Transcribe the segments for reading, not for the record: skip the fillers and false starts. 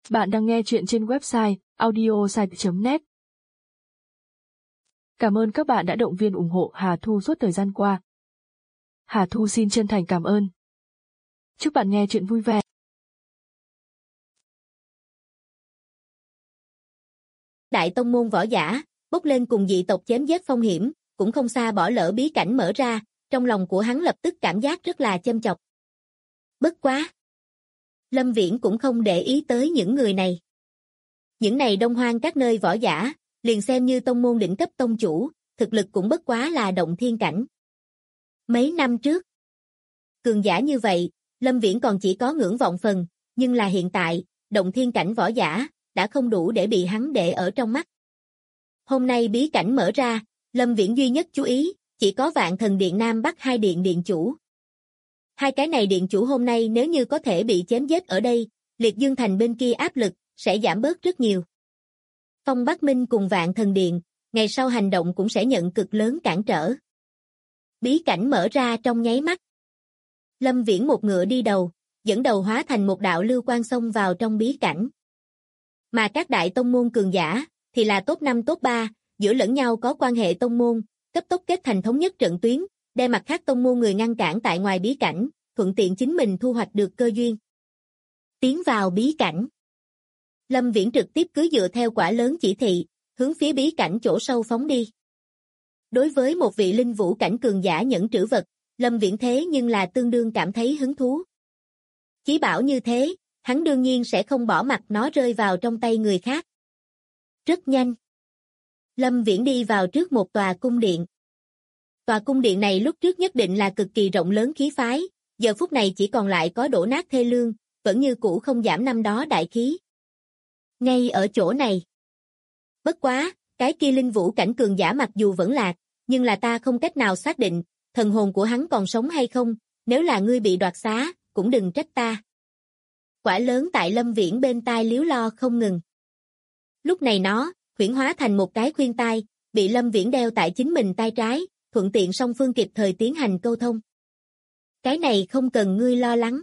Bạn đang nghe chuyện trên website audiosite.net. Cảm ơn các bạn đã động viên ủng hộ Hà Thu suốt thời gian qua. Hà Thu xin chân thành cảm ơn. Chúc bạn nghe chuyện vui vẻ. Đại tông môn võ giả, bốc lên cùng dị tộc chém giết phong hiểm, cũng không xa bỏ lỡ bí cảnh mở ra, trong lòng của hắn lập tức cảm giác rất là châm chọc. Bất quá! Lâm Viễn cũng không để ý tới những người này. Những này đông hoang các nơi võ giả, liền xem như tông môn đỉnh cấp tông chủ, thực lực cũng bất quá là động thiên cảnh. Mấy năm trước, cường giả như vậy, Lâm Viễn còn chỉ có ngưỡng vọng phần, nhưng là hiện tại, động thiên cảnh võ giả, đã không đủ để bị hắn để ở trong mắt. Hôm nay bí cảnh mở ra, Lâm Viễn duy nhất chú ý, chỉ có Vạn Thần Điện Nam Bắc hai điện điện chủ. Hai cái này điện chủ hôm nay nếu như có thể bị chém giết ở đây, Liệt Dương Thành bên kia áp lực, sẽ giảm bớt rất nhiều. Phong Bắc Minh cùng Vạn Thần Điện, ngày sau hành động cũng sẽ nhận cực lớn cản trở. Bí cảnh mở ra trong nháy mắt. Lâm Viễn một ngựa đi đầu, dẫn đầu hóa thành một đạo lưu quang xông vào trong bí cảnh. Mà các đại tông môn cường giả, thì là top 5 top 3, giữa lẫn nhau có quan hệ tông môn, cấp tốc kết thành thống nhất trận tuyến, đem mặt khác tông môn người ngăn cản tại ngoài bí cảnh, thuận tiện chính mình thu hoạch được cơ duyên. Tiến vào bí cảnh. Lâm Viễn trực tiếp cứ dựa theo quả lớn chỉ thị, hướng phía bí cảnh chỗ sâu phóng đi. Đối với một vị linh vũ cảnh cường giả nhẫn trữ vật, Lâm Viễn thế nhưng là tương đương cảm thấy hứng thú. Chí bảo như thế, hắn đương nhiên sẽ không bỏ mặc nó rơi vào trong tay người khác. Rất nhanh. Lâm Viễn đi vào trước một tòa cung điện. Tòa cung điện này lúc trước nhất định là cực kỳ rộng lớn khí phái, giờ phút này chỉ còn lại có đổ nát thê lương, vẫn như cũ không giảm năm đó đại khí. Ngay ở chỗ này. Bất quá, cái kia linh vũ cảnh cường giả mặc dù vẫn lạc, nhưng là ta không cách nào xác định, thần hồn của hắn còn sống hay không, nếu là ngươi bị đoạt xá, cũng đừng trách ta. Quả lớn tại Lâm Viễn bên tai líu lo không ngừng. Lúc này nó, huyễn hóa thành một cái khuyên tai, bị Lâm Viễn đeo tại chính mình tai trái, thuận tiện song phương kịp thời tiến hành câu thông. Cái này không cần ngươi lo lắng.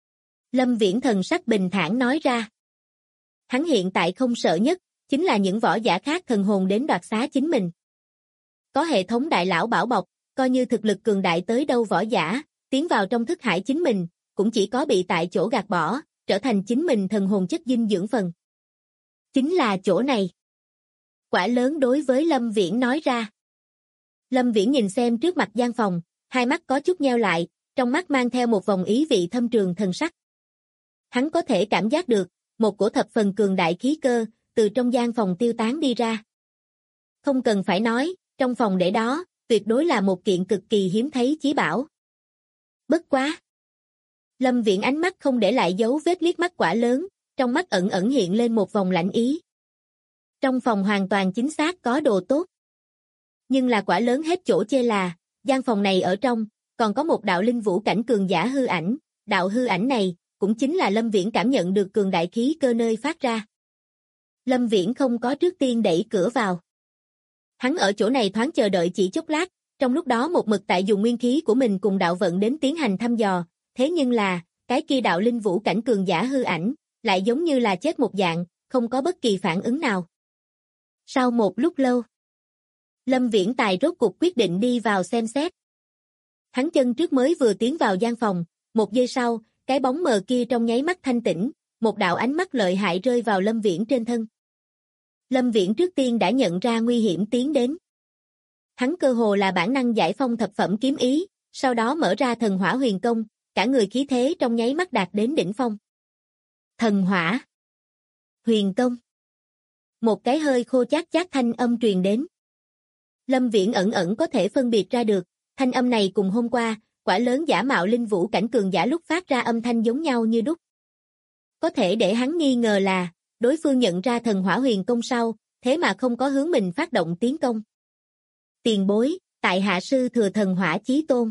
Lâm Viễn thần sắc bình thản nói ra. Hắn hiện tại không sợ nhất, chính là những võ giả khác thần hồn đến đoạt xá chính mình. Có hệ thống đại lão bảo bọc, coi như thực lực cường đại tới đâu võ giả, tiến vào trong thức hải chính mình, cũng chỉ có bị tại chỗ gạt bỏ, trở thành chính mình thần hồn chất dinh dưỡng phần. Chính là chỗ này. Quả lớn đối với Lâm Viễn nói ra. Lâm Viễn nhìn xem trước mặt gian phòng, hai mắt có chút nheo lại, trong mắt mang theo một vòng ý vị thâm trường thần sắc. Hắn có thể cảm giác được, một cổ thập phần cường đại khí cơ, từ trong gian phòng tiêu tán đi ra. Không cần phải nói, trong phòng để đó, tuyệt đối là một kiện cực kỳ hiếm thấy chí bảo. Bất quá. Lâm Viễn ánh mắt không để lại dấu vết liếc mắt quả lớn, trong mắt ẩn ẩn hiện lên một vòng lạnh ý. Trong phòng hoàn toàn chính xác có đồ tốt. Nhưng là quả lớn hết chỗ chê là, gian phòng này ở trong, còn có một đạo linh vũ cảnh cường giả hư ảnh, đạo hư ảnh này, cũng chính là Lâm Viễn cảm nhận được cường đại khí cơ nơi phát ra. Lâm Viễn không có trước tiên đẩy cửa vào. Hắn ở chỗ này thoáng chờ đợi chỉ chốc lát, trong lúc đó một mực tại dùng nguyên khí của mình cùng đạo vận đến tiến hành thăm dò, thế nhưng là, cái kia đạo linh vũ cảnh cường giả hư ảnh, lại giống như là chết một dạng, không có bất kỳ phản ứng nào. Sau một lúc lâu, Lâm Viễn tài rốt cục quyết định đi vào xem xét. Hắn chân trước mới vừa tiến vào gian phòng, một giây sau, cái bóng mờ kia trong nháy mắt thanh tĩnh, một đạo ánh mắt lợi hại rơi vào Lâm Viễn trên thân. Lâm Viễn trước tiên đã nhận ra nguy hiểm tiến đến. Hắn cơ hồ là bản năng giải phong thập phẩm kiếm ý, sau đó mở ra thần hỏa huyền công, cả người khí thế trong nháy mắt đạt đến đỉnh phong. Thần hỏa huyền công. Một cái hơi khô chát chát thanh âm truyền đến. Lâm Viễn ẩn ẩn có thể phân biệt ra được, thanh âm này cùng hôm qua, quả lớn giả mạo linh vũ cảnh cường giả lúc phát ra âm thanh giống nhau như đúc. Có thể để hắn nghi ngờ là, đối phương nhận ra thần hỏa huyền công sau, thế mà không có hướng mình phát động tiến công. Tiền bối, tại hạ sư thừa thần hỏa chí tôn.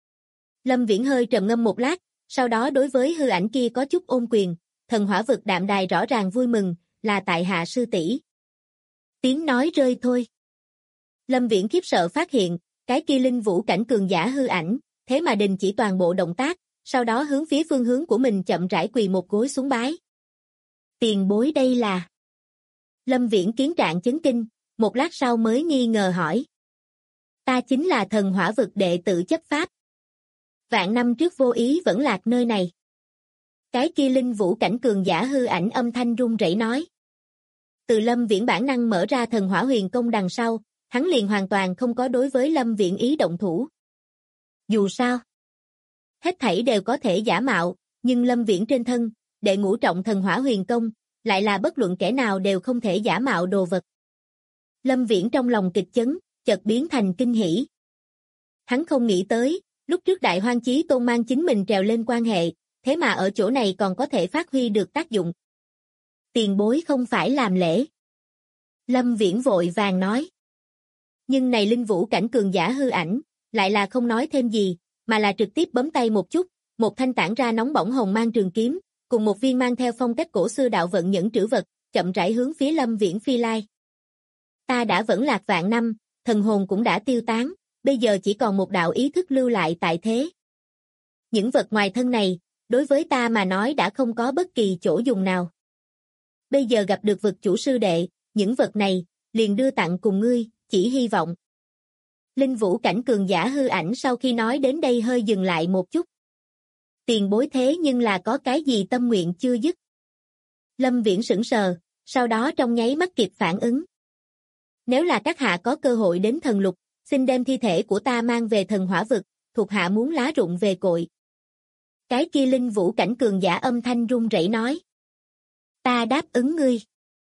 Lâm Viễn hơi trầm ngâm một lát, sau đó đối với hư ảnh kia có chút ôm quyền, thần hỏa vực đạm đài rõ ràng vui mừng, là tại hạ sư tỷ. Tiếng nói rơi thôi. Lâm Viễn khiếp sợ phát hiện, cái kia linh vũ cảnh cường giả hư ảnh, thế mà đình chỉ toàn bộ động tác, sau đó hướng phía phương hướng của mình chậm rãi quỳ một gối xuống bái. Tiền bối đây là... Lâm Viễn kiến trạng chấn kinh, một lát sau mới nghi ngờ hỏi. Ta chính là thần hỏa vực đệ tử chấp pháp. Vạn năm trước vô ý vẫn lạc nơi này. Cái kia linh vũ cảnh cường giả hư ảnh âm thanh run rẩy nói. Từ Lâm Viễn bản năng mở ra thần hỏa huyền công đằng sau, hắn liền hoàn toàn không có đối với Lâm Viễn ý động thủ. Dù sao, hết thảy đều có thể giả mạo, nhưng Lâm Viễn trên thân, đệ ngũ trọng thần hỏa huyền công, lại là bất luận kẻ nào đều không thể giả mạo đồ vật. Lâm Viễn trong lòng kịch chấn, chợt biến thành kinh hỉ. Hắn không nghĩ tới, lúc trước Đại Hoang Chí Tôn mang chính mình trèo lên quan hệ, thế mà ở chỗ này còn có thể phát huy được tác dụng. Tiền bối không phải làm lễ. Lâm Viễn vội vàng nói. Nhưng này linh vũ cảnh cường giả hư ảnh, lại là không nói thêm gì, mà là trực tiếp bấm tay một chút, một thanh tản ra nóng bỏng hồng mang trường kiếm, cùng một viên mang theo phong cách cổ xưa đạo vận nhẫn trữ vật, chậm rãi hướng phía Lâm Viễn phi lai. Ta đã vẫn lạc vạn năm, thần hồn cũng đã tiêu tán, bây giờ chỉ còn một đạo ý thức lưu lại tại thế. Những vật ngoài thân này, đối với ta mà nói đã không có bất kỳ chỗ dùng nào. Bây giờ gặp được vực chủ sư đệ, những vật này, liền đưa tặng cùng ngươi, chỉ hy vọng. Linh vũ cảnh cường giả hư ảnh sau khi nói đến đây hơi dừng lại một chút. Tiền bối thế nhưng là có cái gì tâm nguyện chưa dứt. Lâm Viễn sững sờ, sau đó trong nháy mắt kịp phản ứng. Nếu là các hạ có cơ hội đến thần lục, xin đem thi thể của ta mang về thần hỏa vực, thuộc hạ muốn lá rụng về cội. Cái kia linh vũ cảnh cường giả âm thanh run rẩy nói. Ta đáp ứng ngươi.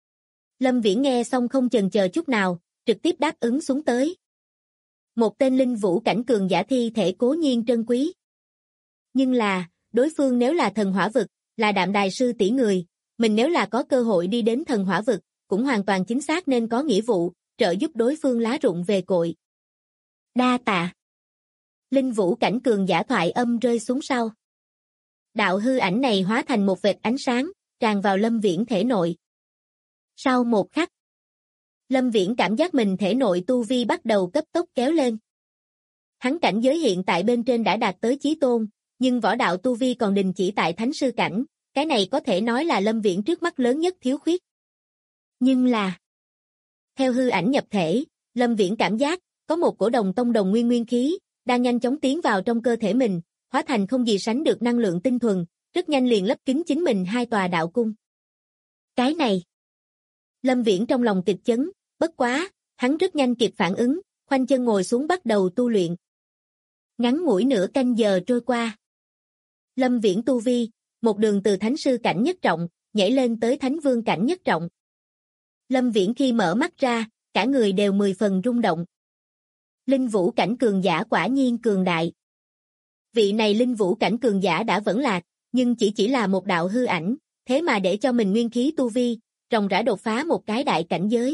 Lâm Viễn nghe xong không chần chờ chút nào, trực tiếp đáp ứng xuống tới. Một tên linh vũ cảnh cường giả thi thể cố nhiên trân quý. Nhưng là, đối phương nếu là thần hỏa vực, là Đạm Đài sư tỷ người, mình nếu là có cơ hội đi đến thần hỏa vực, cũng hoàn toàn chính xác nên có nghĩa vụ, trợ giúp đối phương lá rụng về cội. Đa tạ. Linh vũ cảnh cường giả thoại âm rơi xuống sau. Đạo hư ảnh này hóa thành một vệt ánh sáng, tràn vào Lâm Viễn thể nội. Sau một khắc, Lâm Viễn cảm giác mình thể nội tu vi bắt đầu cấp tốc kéo lên. Hắn cảnh giới hiện tại bên trên đã đạt tới chí tôn, nhưng võ đạo tu vi còn đình chỉ tại thánh sư cảnh, cái này có thể nói là Lâm Viễn trước mắt lớn nhất thiếu khuyết. Nhưng là, theo hư ảnh nhập thể, Lâm Viễn cảm giác, có một cổ đồng tông đồng nguyên khí, đang nhanh chóng tiến vào trong cơ thể mình, hóa thành không gì sánh được năng lượng tinh thuần, rất nhanh liền lấp kín chính mình hai tòa đạo cung. Cái này, Lâm Viễn trong lòng kịch chấn, bất quá, hắn rất nhanh kịp phản ứng, khoanh chân ngồi xuống bắt đầu tu luyện. Ngắn ngủi nửa canh giờ trôi qua. Lâm Viễn tu vi, một đường từ thánh sư cảnh nhất trọng, nhảy lên tới thánh vương cảnh nhất trọng. Lâm Viễn khi mở mắt ra, cả người đều 10 phần rung động. Linh vũ cảnh cường giả quả nhiên cường đại. Vị này linh vũ cảnh cường giả đã vẫn lạc, nhưng chỉ là một đạo hư ảnh, thế mà để cho mình nguyên khí tu vi, ròng rã đột phá một cái đại cảnh giới.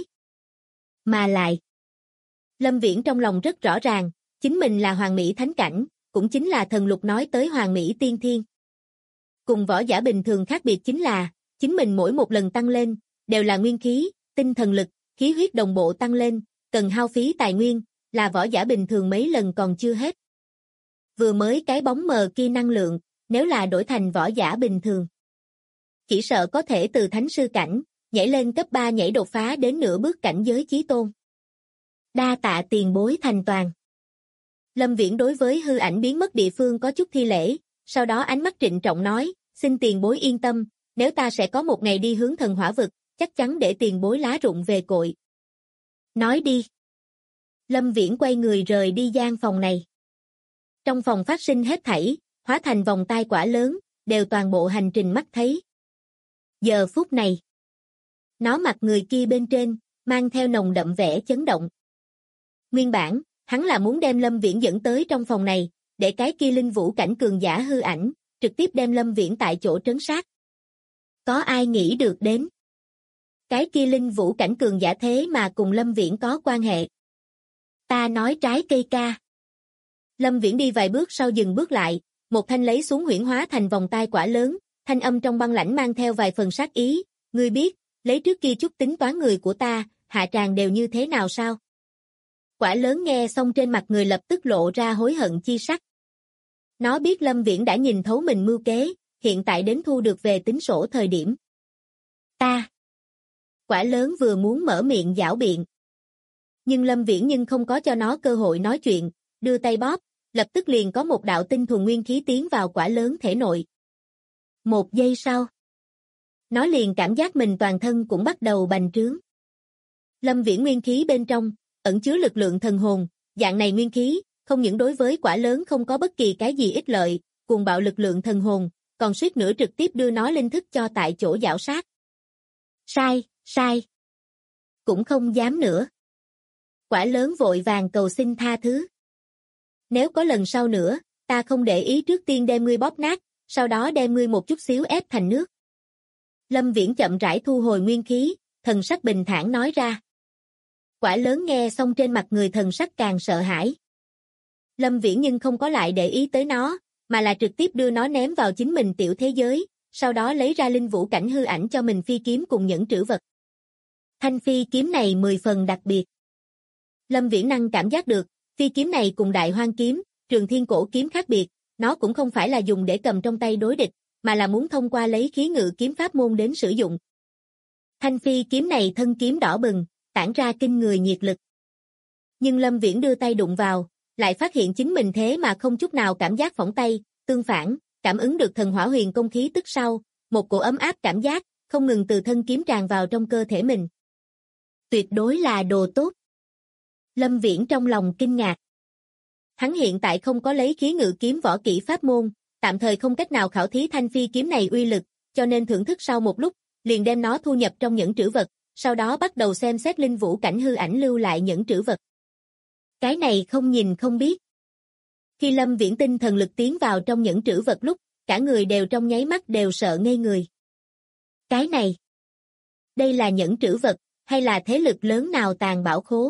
Mà lại, Lâm Viễn trong lòng rất rõ ràng, chính mình là Hoàng Mỹ Thánh Cảnh, cũng chính là thần lục nói tới Hoàng Mỹ Tiên Thiên. Cùng võ giả bình thường khác biệt chính là, chính mình mỗi một lần tăng lên, đều là nguyên khí, tinh thần lực, khí huyết đồng bộ tăng lên, cần hao phí tài nguyên, là võ giả bình thường mấy lần còn chưa hết. Vừa mới cái bóng mờ kia năng lượng, nếu là đổi thành võ giả bình thường, chỉ sợ có thể từ thánh sư cảnh, nhảy lên cấp 3 nhảy đột phá đến nửa bước cảnh giới chí tôn. Đa tạ tiền bối thành toàn. Lâm Viễn đối với hư ảnh biến mất địa phương có chút thi lễ, sau đó ánh mắt trịnh trọng nói, xin tiền bối yên tâm, nếu ta sẽ có một ngày đi hướng thần hỏa vực, chắc chắn để tiền bối lá rụng về cội. Nói đi. Lâm Viễn quay người rời đi gian phòng này. Trong phòng phát sinh hết thảy, hóa thành vòng tai quả lớn, đều toàn bộ hành trình mắt thấy. Giờ phút này, nó mặt người kia bên trên, mang theo nồng đậm vẻ chấn động. Nguyên bản, hắn là muốn đem Lâm Viễn dẫn tới trong phòng này, để cái kia linh vũ cảnh cường giả hư ảnh, trực tiếp đem Lâm Viễn tại chỗ trấn sát. Có ai nghĩ được đến? Cái kia linh vũ cảnh cường giả thế mà cùng Lâm Viễn có quan hệ. Ta nói trái cây ca. Lâm Viễn đi vài bước sau dừng bước lại, một thanh lấy xuống huyễn hóa thành vòng tai quả lớn, thanh âm trong băng lãnh mang theo vài phần sát ý, ngươi biết, lấy trước kia chút tính toán người của ta, hạ tràng đều như thế nào sao? Quả lớn nghe xong trên mặt người lập tức lộ ra hối hận chi sắc. Nó biết Lâm Viễn đã nhìn thấu mình mưu kế, hiện tại đến thu được về tính sổ thời điểm. Ta. Quả lớn vừa muốn mở miệng giảo biện. Nhưng Lâm Viễn nhưng không có cho nó cơ hội nói chuyện, đưa tay bóp, lập tức liền có một đạo tinh thuần nguyên khí tiến vào quả lớn thể nội. 1 giây sau, nó liền cảm giác mình toàn thân cũng bắt đầu bành trướng. Lâm Viễn nguyên khí bên trong, ẩn chứa lực lượng thần hồn, dạng này nguyên khí, không những đối với quả lớn không có bất kỳ cái gì ích lợi, cuồng bạo lực lượng thần hồn, còn suýt nữa trực tiếp đưa nó linh thức cho tại chỗ giảo sát. Sai. Cũng không dám nữa. Quả lớn vội vàng cầu xin tha thứ. Nếu có lần sau nữa, ta không để ý trước tiên đem ngươi bóp nát, sau đó đem ngươi một chút xíu ép thành nước. Lâm Viễn chậm rãi thu hồi nguyên khí, thần sắc bình thản nói ra. Quả lớn nghe xong trên mặt người thần sắc càng sợ hãi. Lâm Viễn nhưng không có lại để ý tới nó, mà là trực tiếp đưa nó ném vào chính mình tiểu thế giới, sau đó lấy ra linh vũ cảnh hư ảnh cho mình phi kiếm cùng những trữ vật. Thanh phi kiếm này 10 phần đặc biệt. Lâm Viễn năng cảm giác được, phi kiếm này cùng Đại Hoang kiếm, Trường Thiên Cổ kiếm khác biệt, nó cũng không phải là dùng để cầm trong tay đối địch, mà là muốn thông qua lấy khí ngự kiếm pháp môn đến sử dụng. Thanh phi kiếm này thân kiếm đỏ bừng, tản ra kinh người nhiệt lực. Nhưng Lâm Viễn đưa tay đụng vào, lại phát hiện chính mình thế mà không chút nào cảm giác phỏng tay, tương phản, cảm ứng được thần hỏa huyền công khí tức sau, một cổ ấm áp cảm giác, không ngừng từ thân kiếm tràn vào trong cơ thể mình. Tuyệt đối là đồ tốt. Lâm Viễn trong lòng kinh ngạc. Hắn hiện tại không có lấy khí ngự kiếm võ kỹ pháp môn, tạm thời không cách nào khảo thí thanh phi kiếm này uy lực, cho nên thưởng thức sau một lúc, liền đem nó thu nhập trong những trữ vật, sau đó bắt đầu xem xét linh vũ cảnh hư ảnh lưu lại những trữ vật. Cái này không nhìn không biết. Khi Lâm Viễn tinh thần lực tiến vào trong những trữ vật lúc, cả người đều trong nháy mắt đều sợ ngây người. Cái này, đây là những trữ vật, hay là thế lực lớn nào tàng bảo khố?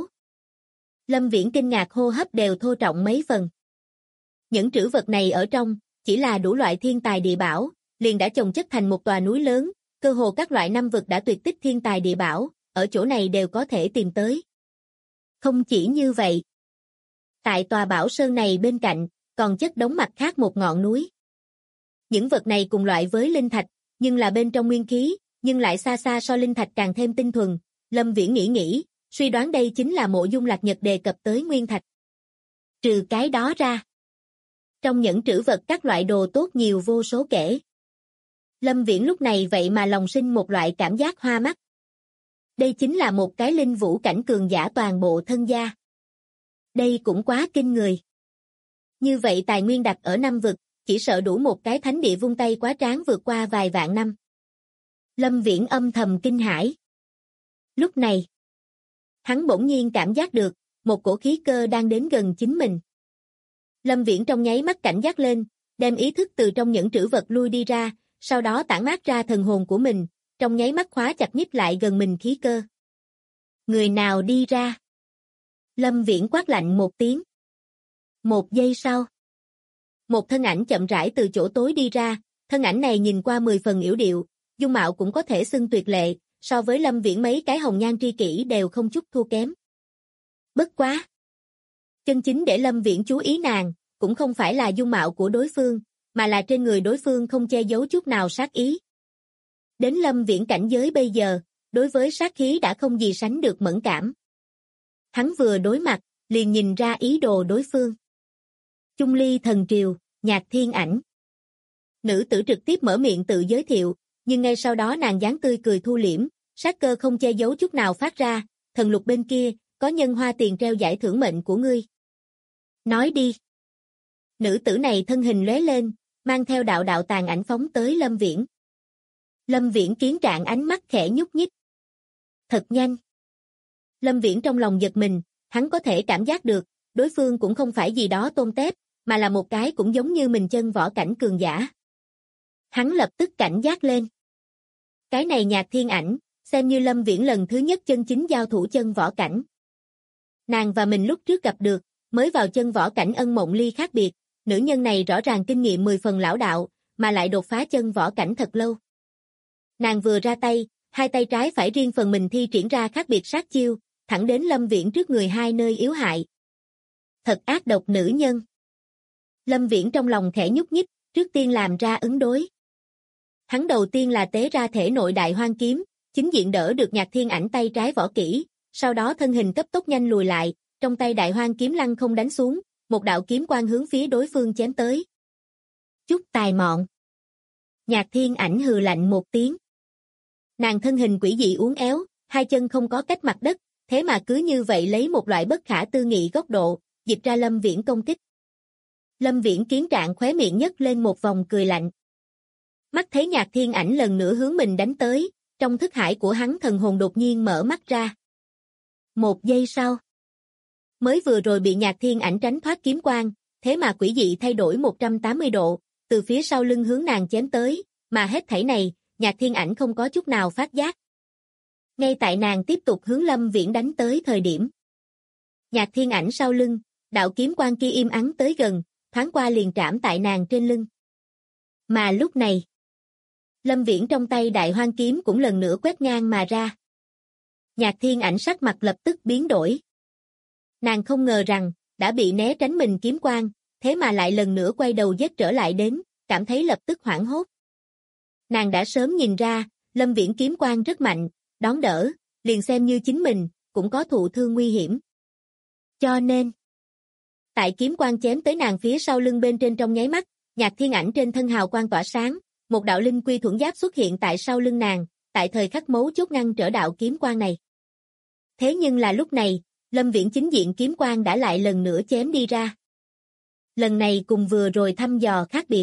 Lâm Viễn kinh ngạc hô hấp đều thô trọng mấy phần. Những trữ vật này ở trong, chỉ là đủ loại thiên tài địa bảo, liền đã chồng chất thành một tòa núi lớn, cơ hồ các loại năm vực đã tuyệt tích thiên tài địa bảo, ở chỗ này đều có thể tìm tới. Không chỉ như vậy. Tại tòa bảo sơn này bên cạnh, còn chất đống mặt khác một ngọn núi. Những vật này cùng loại với linh thạch, nhưng là bên trong nguyên khí, nhưng lại xa xa so linh thạch càng thêm tinh thuần. Lâm Viễn nghĩ, suy đoán đây chính là Mộ Dung Lạc Nhật đề cập tới nguyên thạch. Trừ cái đó ra, trong những trữ vật các loại đồ tốt nhiều vô số kể. Lâm Viễn lúc này vậy mà lòng sinh một loại cảm giác hoa mắt. Đây chính là một cái linh vũ cảnh cường giả toàn bộ thân gia. Đây cũng quá kinh người. Như vậy tài nguyên đặt ở năm vực, chỉ sợ đủ một cái thánh địa vung tay quá tráng vượt qua vài vạn năm. Lâm Viễn âm thầm kinh hãi. Lúc này, hắn bỗng nhiên cảm giác được, một cổ khí cơ đang đến gần chính mình. Lâm Viễn trong nháy mắt cảnh giác lên, đem ý thức từ trong những trữ vật lui đi ra, sau đó tản mát ra thần hồn của mình, trong nháy mắt khóa chặt nhích lại gần mình khí cơ. Người nào đi ra? Lâm Viễn quát lạnh một tiếng. 1 giây sau, một thân ảnh chậm rãi từ chỗ tối đi ra, thân ảnh này nhìn qua 10 phần yểu điệu, dung mạo cũng có thể xưng tuyệt lệ, so với Lâm Viễn mấy cái hồng nhan tri kỷ đều không chút thua kém. Bất quá. Chân chính để Lâm Viễn chú ý nàng, cũng không phải là dung mạo của đối phương, mà là trên người đối phương không che giấu chút nào sát ý. Đến Lâm Viễn cảnh giới bây giờ, đối với sát khí đã không gì sánh được mẫn cảm. Hắn vừa đối mặt, liền nhìn ra ý đồ đối phương. Chung Ly Thần Triều, Nhạc Thiên Ảnh. Nữ tử trực tiếp mở miệng tự giới thiệu, nhưng ngay sau đó nàng dáng tươi cười thu liễm, sát cơ không che giấu chút nào phát ra, thần lục bên kia, có nhân hoa tiền treo giải thưởng mệnh của ngươi. Nói đi. Nữ tử này thân hình lóe lên, mang theo đạo đạo tàn ảnh phóng tới Lâm Viễn. Lâm Viễn kiến trạng ánh mắt khẽ nhúc nhích. Thật nhanh. Lâm Viễn trong lòng giật mình, hắn có thể cảm giác được, đối phương cũng không phải gì đó tôn tép, mà là một cái cũng giống như mình chân võ cảnh cường giả. Hắn lập tức cảnh giác lên. Cái này Nhạc Thiên Ảnh, xem như Lâm Viễn lần thứ nhất chân chính giao thủ chân võ cảnh. Nàng và mình lúc trước gặp được, mới vào chân võ cảnh Ân Mộng Ly khác biệt, nữ nhân này rõ ràng kinh nghiệm 10 phần lão đạo, mà lại đột phá chân võ cảnh thật lâu. Nàng vừa ra tay, hai tay trái phải riêng phần mình thi triển ra khác biệt sát chiêu, thẳng đến Lâm Viễn trước người hai nơi yếu hại. Thật ác độc nữ nhân. Lâm Viễn trong lòng khẽ nhúc nhích, trước tiên làm ra ứng đối. Hắn đầu tiên là tế ra thể nội Đại Hoang kiếm, chính diện đỡ được Nhạc Thiên Ảnh tay trái võ kỹ, sau đó thân hình cấp tốc nhanh lùi lại, trong tay Đại Hoang kiếm lăng không đánh xuống, một đạo kiếm quang hướng phía đối phương chém tới. Chút tài mọn. Nhạc Thiên Ảnh hừ lạnh một tiếng. Nàng thân hình quỷ dị uốn éo, hai chân không có cách mặt đất, thế mà cứ như vậy lấy một loại bất khả tư nghị góc độ, dịch ra Lâm Viễn công kích. Lâm Viễn kiến trạng khóe miệng nhấc lên một vòng cười lạnh. Mắt thấy Nhạc Thiên Ảnh lần nữa hướng mình đánh tới, trong thức hải của hắn thần hồn đột nhiên mở mắt ra. Một giây sau, mới vừa rồi bị Nhạc Thiên Ảnh tránh thoát kiếm quang, thế mà quỷ dị thay đổi 180 độ, từ phía sau lưng hướng nàng chém tới, mà hết thảy này, Nhạc Thiên Ảnh không có chút nào phát giác. Ngay tại nàng tiếp tục hướng Lâm Viễn đánh tới thời điểm, Nhạc Thiên Ảnh sau lưng, đạo kiếm quang kia im ắng tới gần, thoáng qua liền trảm tại nàng trên lưng. Mà lúc này, Lâm Viễn trong tay Đại Hoang kiếm cũng lần nữa quét ngang mà ra. Nhạc Thiên Ảnh sắc mặt lập tức biến đổi. Nàng không ngờ rằng, đã bị né tránh mình kiếm quang, thế mà lại lần nữa quay đầu giết trở lại đến, cảm thấy lập tức hoảng hốt. Nàng đã sớm nhìn ra, Lâm Viễn kiếm quang rất mạnh, đón đỡ, liền xem như chính mình, cũng có thụ thương nguy hiểm. Cho nên, tại kiếm quang chém tới nàng phía sau lưng bên trên trong nháy mắt, Nhạc Thiên Ảnh trên thân hào quang tỏa sáng, một đạo linh quy thuẫn giáp xuất hiện tại sau lưng nàng, tại thời khắc mấu chốt ngăn trở đạo kiếm quang này. Thế nhưng là lúc này, Lâm Viễn chính diện kiếm quang đã lại lần nữa chém đi ra. Lần này cùng vừa rồi thăm dò khác biệt.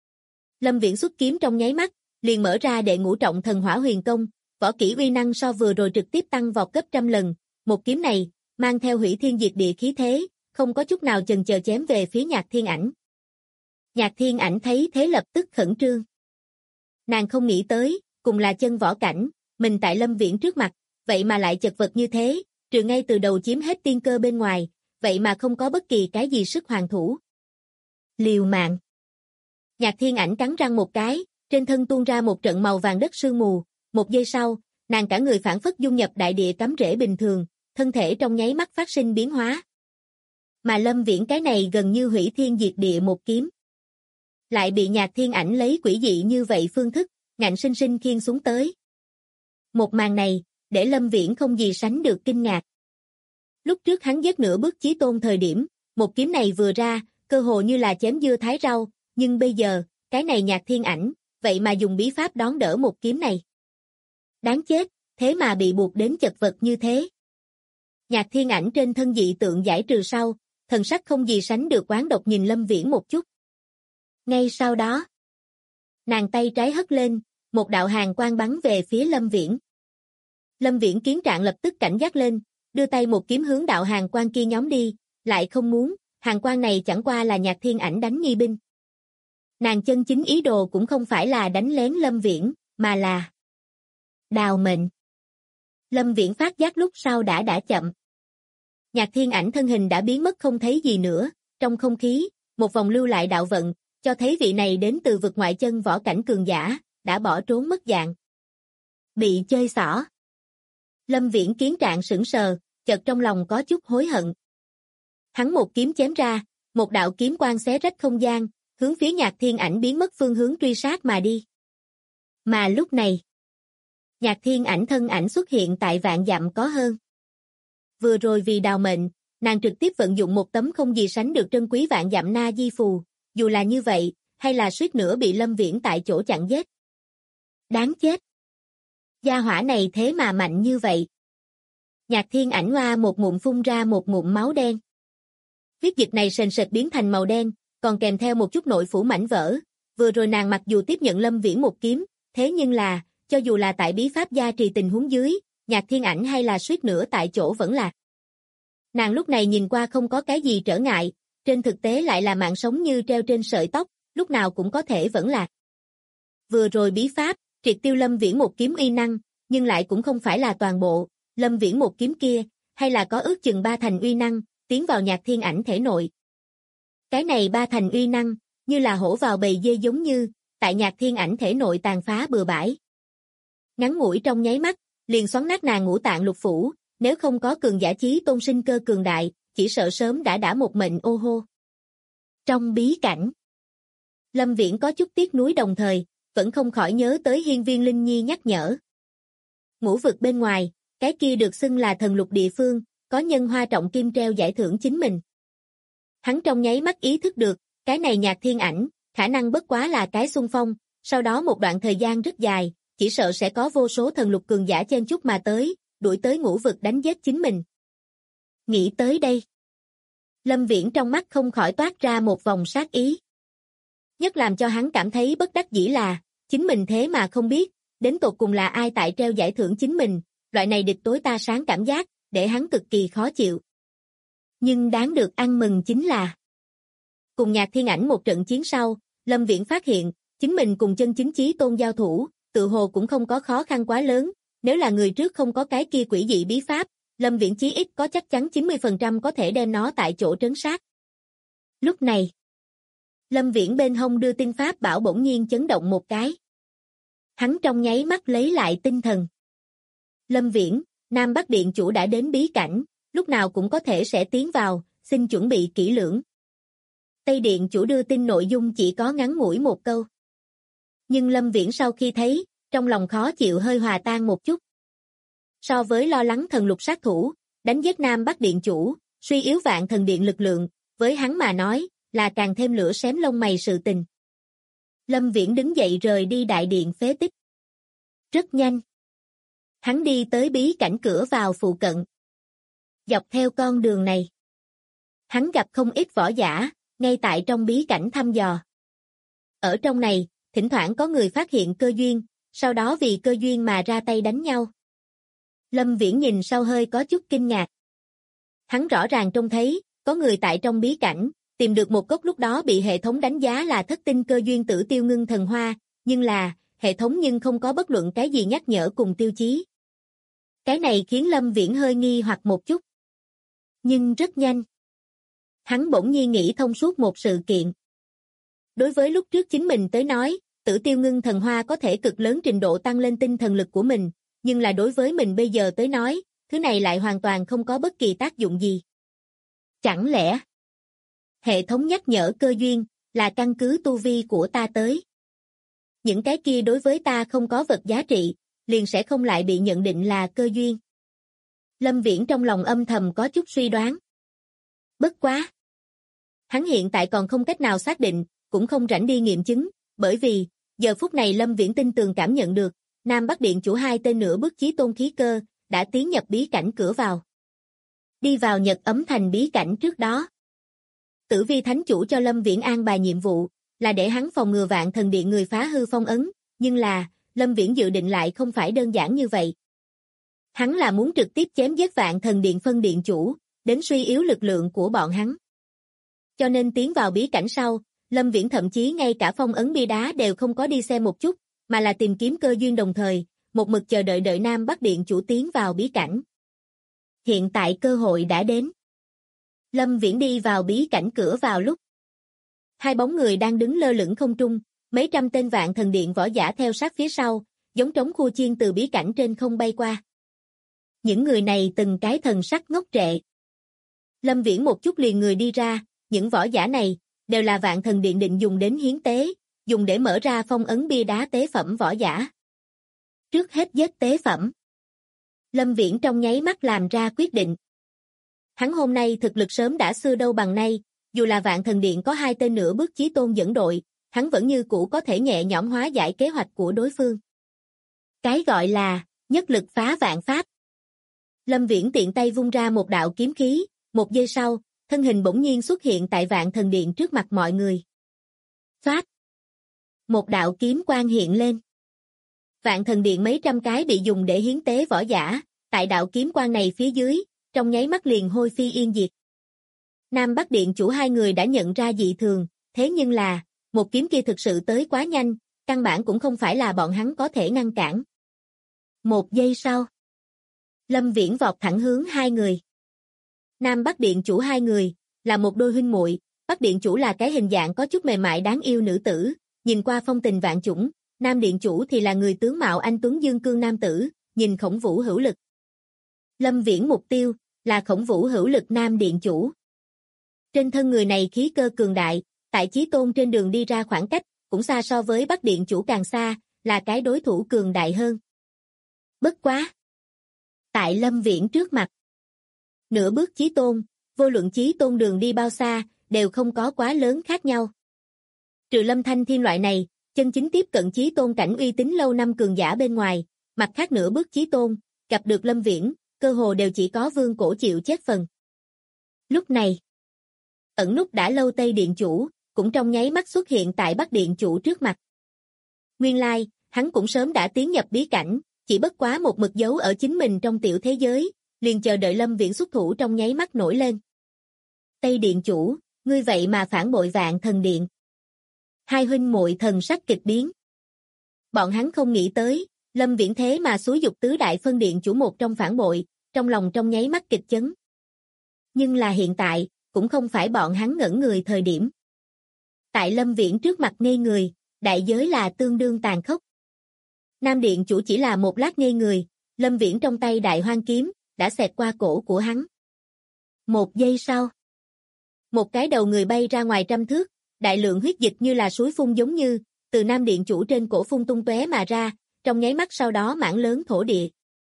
Lâm Viễn xuất kiếm trong nháy mắt, liền mở ra đệ ngũ trọng thần hỏa huyền công, võ kỹ uy năng so vừa rồi trực tiếp tăng vọt gấp trăm lần, một kiếm này, mang theo hủy thiên diệt địa khí thế, không có chút nào chần chờ chém về phía Nhạc Thiên Ảnh. Nhạc Thiên Ảnh thấy thế lập tức khẩn trương. Nàng không nghĩ tới, cùng là chân võ cảnh, mình tại Lâm Viễn trước mặt, vậy mà lại chật vật như thế, trừ ngay từ đầu chiếm hết tiên cơ bên ngoài, vậy mà không có bất kỳ cái gì sức hoàn thủ. Liều mạng. Nhạc Thiên Ảnh cắn răng một cái, trên thân tuôn ra một trận màu vàng đất sương mù, một giây sau, nàng cả người phảng phất dung nhập đại địa cắm rễ bình thường, thân thể trong nháy mắt phát sinh biến hóa. Mà Lâm Viễn cái này gần như hủy thiên diệt địa một kiếm, lại bị Nhạc Thiên Ảnh lấy quỷ dị như vậy phương thức, ngạnh sinh sinh khiêng xuống tới. Một màn này, để Lâm Viễn không gì sánh được kinh ngạc. Lúc trước hắn giết nửa bước chí tôn thời điểm, một kiếm này vừa ra, cơ hồ như là chém dưa thái rau, nhưng bây giờ, cái này Nhạc Thiên Ảnh, vậy mà dùng bí pháp đón đỡ một kiếm này. Đáng chết, thế mà bị buộc đến chật vật như thế. Nhạc Thiên Ảnh trên thân dị tượng giải trừ sau, thần sắc không gì sánh được oán độc nhìn Lâm Viễn một chút. Ngay sau đó, nàng tay trái hất lên, một đạo hàn quang bắn về phía Lâm Viễn. Lâm Viễn kiến trạng lập tức cảnh giác lên, đưa tay một kiếm hướng đạo hàn quang kia nhóm đi, lại không muốn, hàn quang này chẳng qua là Nhạc Thiên Ảnh đánh nghi binh. Nàng chân chính ý đồ cũng không phải là đánh lén Lâm Viễn, mà là đào mệnh. Lâm Viễn phát giác lúc sau đã chậm. Nhạc Thiên Ảnh thân hình đã biến mất không thấy gì nữa, trong không khí, một vòng lưu lại đạo vận, cho thấy vị này đến từ vực ngoại chân võ cảnh cường giả, đã bỏ trốn mất dạng. Bị chơi xỏ. Lâm Viễn kiến trạng sững sờ, chợt trong lòng có chút hối hận. Hắn một kiếm chém ra, một đạo kiếm quang xé rách không gian, hướng phía Nhạc Thiên Ảnh biến mất phương hướng truy sát mà đi. Mà lúc này, Nhạc Thiên Ảnh thân ảnh xuất hiện tại vạn dặm có hơn. Vừa rồi vì đào mệnh, nàng trực tiếp vận dụng một tấm không gì sánh được trân quý vạn dặm na di phù, dù là như vậy, hay là suýt nữa bị Lâm Viễn tại chỗ chặn giết. Đáng chết. Gia hỏa này thế mà mạnh như vậy. Nhạc Thiên Ảnh hoa một ngụm phun ra một ngụm máu đen. Huyết dịch này sền sệt biến thành màu đen, còn kèm theo một chút nội phủ mảnh vỡ. Vừa rồi nàng mặc dù tiếp nhận Lâm Viễn một kiếm, thế nhưng là, cho dù là tại bí pháp gia trì tình huống dưới, Nhạc Thiên Ảnh hay là suýt nữa tại chỗ vẫn lạc. Nàng lúc này nhìn qua không có cái gì trở ngại, trên thực tế lại là mạng sống như treo trên sợi tóc, lúc nào cũng có thể vẫn lạc. Vừa rồi bí pháp, triệt tiêu Lâm Viễn một kiếm uy năng, nhưng lại cũng không phải là toàn bộ, Lâm Viễn một kiếm kia, hay là có ước chừng 3 thành uy năng, tiến vào Nhạc Thiên Ảnh thể nội. Cái này 3 thành uy năng, như là hổ vào bầy dê giống như, tại Nhạc Thiên Ảnh thể nội tàn phá bừa bãi. Ngắn ngủi trong nháy mắt, liền xoắn nát nàng ngũ tạng lục phủ, nếu không có cường giả chí tôn sinh cơ cường đại, chỉ sợ sớm đã một mệnh ô hô. Trong bí cảnh, Lâm Viễn có chút tiếc nuối đồng thời, vẫn không khỏi nhớ tới Hiên Viên Linh Nhi nhắc nhở. Ngũ vực bên ngoài, cái kia được xưng là thần lục địa phương, có nhân hoa trọng kim treo giải thưởng chính mình. Hắn trong nháy mắt ý thức được, cái này Nhạc Thiên Ảnh, khả năng bất quá là cái xung phong, sau đó một đoạn thời gian rất dài, chỉ sợ sẽ có vô số thần lục cường giả chen chúc mà tới, đuổi tới ngũ vực đánh giết chính mình. Nghĩ tới đây, Lâm Viễn trong mắt không khỏi toát ra một vòng sát ý. Nhất làm cho hắn cảm thấy bất đắc dĩ là, chính mình thế mà không biết, đến tột cùng là ai tại treo giải thưởng chính mình, loại này địch tối ta sáng cảm giác, để hắn cực kỳ khó chịu. Nhưng đáng được ăn mừng chính là, cùng Nhạc Thiên Ảnh một trận chiến sau, Lâm Viễn phát hiện, chính mình cùng chân chính chí tôn giao thủ, tự hồ cũng không có khó khăn quá lớn, nếu là người trước không có cái kia quỷ dị bí pháp, Lâm Viễn chí ít có chắc chắn 90% có thể đem nó tại chỗ trấn sát. Lúc này, Lâm Viễn bên hông đưa tinh pháp bảo bỗng nhiên chấn động một cái. Hắn trong nháy mắt lấy lại tinh thần. Lâm Viễn, Nam Bắc Điện chủ đã đến bí cảnh, lúc nào cũng có thể sẽ tiến vào, xin chuẩn bị kỹ lưỡng. Tây Điện chủ đưa tin nội dung chỉ có ngắn ngủi một câu. Nhưng Lâm Viễn sau khi thấy, trong lòng khó chịu hơi hòa tan một chút. So với lo lắng thần lục sát thủ, đánh giết Nam Bắc Điện chủ, suy yếu Vạn Thần Điện lực lượng, với hắn mà nói, là càng thêm lửa xém lông mày sự tình. Lâm Viễn đứng dậy rời đi đại điện phế tích. Rất nhanh. Hắn đi tới bí cảnh cửa vào phụ cận. Dọc theo con đường này, hắn gặp không ít võ giả, ngay tại trong bí cảnh thăm dò. Ở trong này, thỉnh thoảng có người phát hiện cơ duyên, sau đó vì cơ duyên mà ra tay đánh nhau. Lâm Viễn nhìn sau hơi có chút kinh ngạc. Hắn rõ ràng trông thấy, có người tại trong bí cảnh, tìm được một gốc lúc đó bị hệ thống đánh giá là thất tinh cơ duyên Tử Tiêu Ngưng Thần Hoa, nhưng là, hệ thống nhưng không có bất luận cái gì nhắc nhở cùng tiêu chí. Cái này khiến Lâm Viễn hơi nghi hoặc một chút. Nhưng rất nhanh. Hắn bỗng nhiên nghĩ thông suốt một sự kiện. Đối với lúc trước chính mình tới nói, Tử Tiêu Ngưng Thần Hoa có thể cực lớn trình độ tăng lên tinh thần lực của mình, nhưng là đối với mình bây giờ tới nói, thứ này lại hoàn toàn không có bất kỳ tác dụng gì. Chẳng lẽ hệ thống nhắc nhở cơ duyên là căn cứ tu vi của ta tới? Những cái kia đối với ta không có vật giá trị, liền sẽ không lại bị nhận định là cơ duyên. Lâm Viễn trong lòng âm thầm có chút suy đoán. Bất quá. Hắn hiện tại còn không cách nào xác định, cũng không rảnh đi nghiệm chứng, bởi vì, giờ phút này Lâm Viễn tin tường cảm nhận được, Nam Bắc Điện chủ hai tên nửa bước chí tôn khí cơ, đã tiến nhập bí cảnh cửa vào. Đi vào Nhật Ấm Thành bí cảnh trước đó. Tử Vi Thánh chủ cho Lâm Viễn an bài nhiệm vụ, là để hắn phòng ngừa Vạn Thần Điện người phá hư phong ấn, nhưng là, Lâm Viễn dự định lại không phải đơn giản như vậy. Hắn là muốn trực tiếp chém giết Vạn Thần Điện phân điện chủ, đến suy yếu lực lượng của bọn hắn. Cho nên tiến vào bí cảnh sau, Lâm Viễn thậm chí ngay cả phong ấn bia đá đều không có đi xem một chút, mà là tìm kiếm cơ duyên đồng thời, một mực chờ đợi Nam Bắc Điện chủ tiến vào bí cảnh. Hiện tại cơ hội đã đến. Lâm Viễn đi vào bí cảnh cửa vào lúc. Hai bóng người đang đứng lơ lửng không trung, mấy trăm tên Vạn Thần Điện võ giả theo sát phía sau, giống trống khu chiên từ bí cảnh trên không bay qua. Những người này từng cái thần sắc ngốc trệ. Lâm Viễn một chút liền người đi ra, những võ giả này, đều là Vạn Thần Điện định dùng đến hiến tế, dùng để mở ra phong ấn bia đá tế phẩm võ giả. Trước hết giết tế phẩm. Lâm Viễn trong nháy mắt làm ra quyết định. Hắn hôm nay thực lực sớm đã xưa đâu bằng nay, dù là Vạn Thần Điện có hai tên nửa bước chí tôn dẫn đội, hắn vẫn như cũ có thể nhẹ nhõm hóa giải kế hoạch của đối phương. Cái gọi là, nhất lực phá vạn pháp. Lâm Viễn tiện tay vung ra một đạo kiếm khí, một giây sau, thân hình bỗng nhiên xuất hiện tại Vạn Thần Điện trước mặt mọi người. Phát. Một đạo kiếm quang hiện lên. Vạn Thần Điện mấy trăm cái bị dùng để hiến tế võ giả, tại đạo kiếm quang này phía dưới, trong nháy mắt liền hôi phi yên diệt. Nam Bắc Điện chủ hai người đã nhận ra dị thường, thế nhưng là, một kiếm kia thực sự tới quá nhanh, căn bản cũng không phải là bọn hắn có thể ngăn cản. Một giây sau, Lâm Viễn vọt thẳng hướng hai người. Nam Bắc Điện chủ hai người, là một đôi huynh muội, Bắc Điện chủ là cái hình dạng có chút mềm mại đáng yêu nữ tử, nhìn qua phong tình vạn chủng, Nam Điện chủ thì là người tướng mạo anh tuấn dương cương nam tử, nhìn Khổng Vũ hữu lực. Lâm Viễn mục tiêu, là Khổng Vũ hữu lực Nam Điện chủ. Trên thân người này khí cơ cường đại, tại chí tôn trên đường đi ra khoảng cách, cũng xa so với Bắc Điện chủ càng xa, là cái đối thủ cường đại hơn. Bất quá. Tại Lâm Viễn trước mặt. Nửa bước chí tôn, vô luận chí tôn đường đi bao xa, đều không có quá lớn khác nhau. Trừ Lâm Thanh Thiên loại này, chân chính tiếp cận chí tôn cảnh uy tín lâu năm cường giả bên ngoài, mặt khác nửa bước chí tôn, gặp được Lâm Viễn, cơ hồ đều chỉ có vương cổ chịu chết phần. Lúc này, ẩn núp đã lâu Tây Điện Chủ, cũng trong nháy mắt xuất hiện tại Bắc Điện Chủ trước mặt. Nguyên lai, hắn cũng sớm đã tiến nhập bí cảnh, chỉ bất quá một mực giấu ở chính mình trong tiểu thế giới, liền chờ đợi Lâm Viễn xuất thủ trong nháy mắt nổi lên. Tây Điện Chủ, ngươi vậy mà phản bội Vạn Thần Điện. Hai huynh muội thần sắc kịch biến. Bọn hắn không nghĩ tới, Lâm Viễn thế mà xúi dục tứ đại phân điện chủ một trong phản bội, trong lòng trong nháy mắt kịch chấn. Nhưng là hiện tại, cũng không phải bọn hắn ngẩn người thời điểm. Tại Lâm Viễn trước mặt ngây người, đại giới là tương đương tàn khốc. Nam Điện Chủ chỉ là một lát ngây người, Lâm Viễn trong tay đại hoang kiếm, đã xẹt qua cổ của hắn. Một giây sau, một cái đầu người bay ra ngoài trăm thước, đại lượng huyết dịch như là suối phun giống như, từ Nam Điện Chủ trên cổ phun tung tóe mà ra, trong nháy mắt sau đó mảng lớn thổ địa.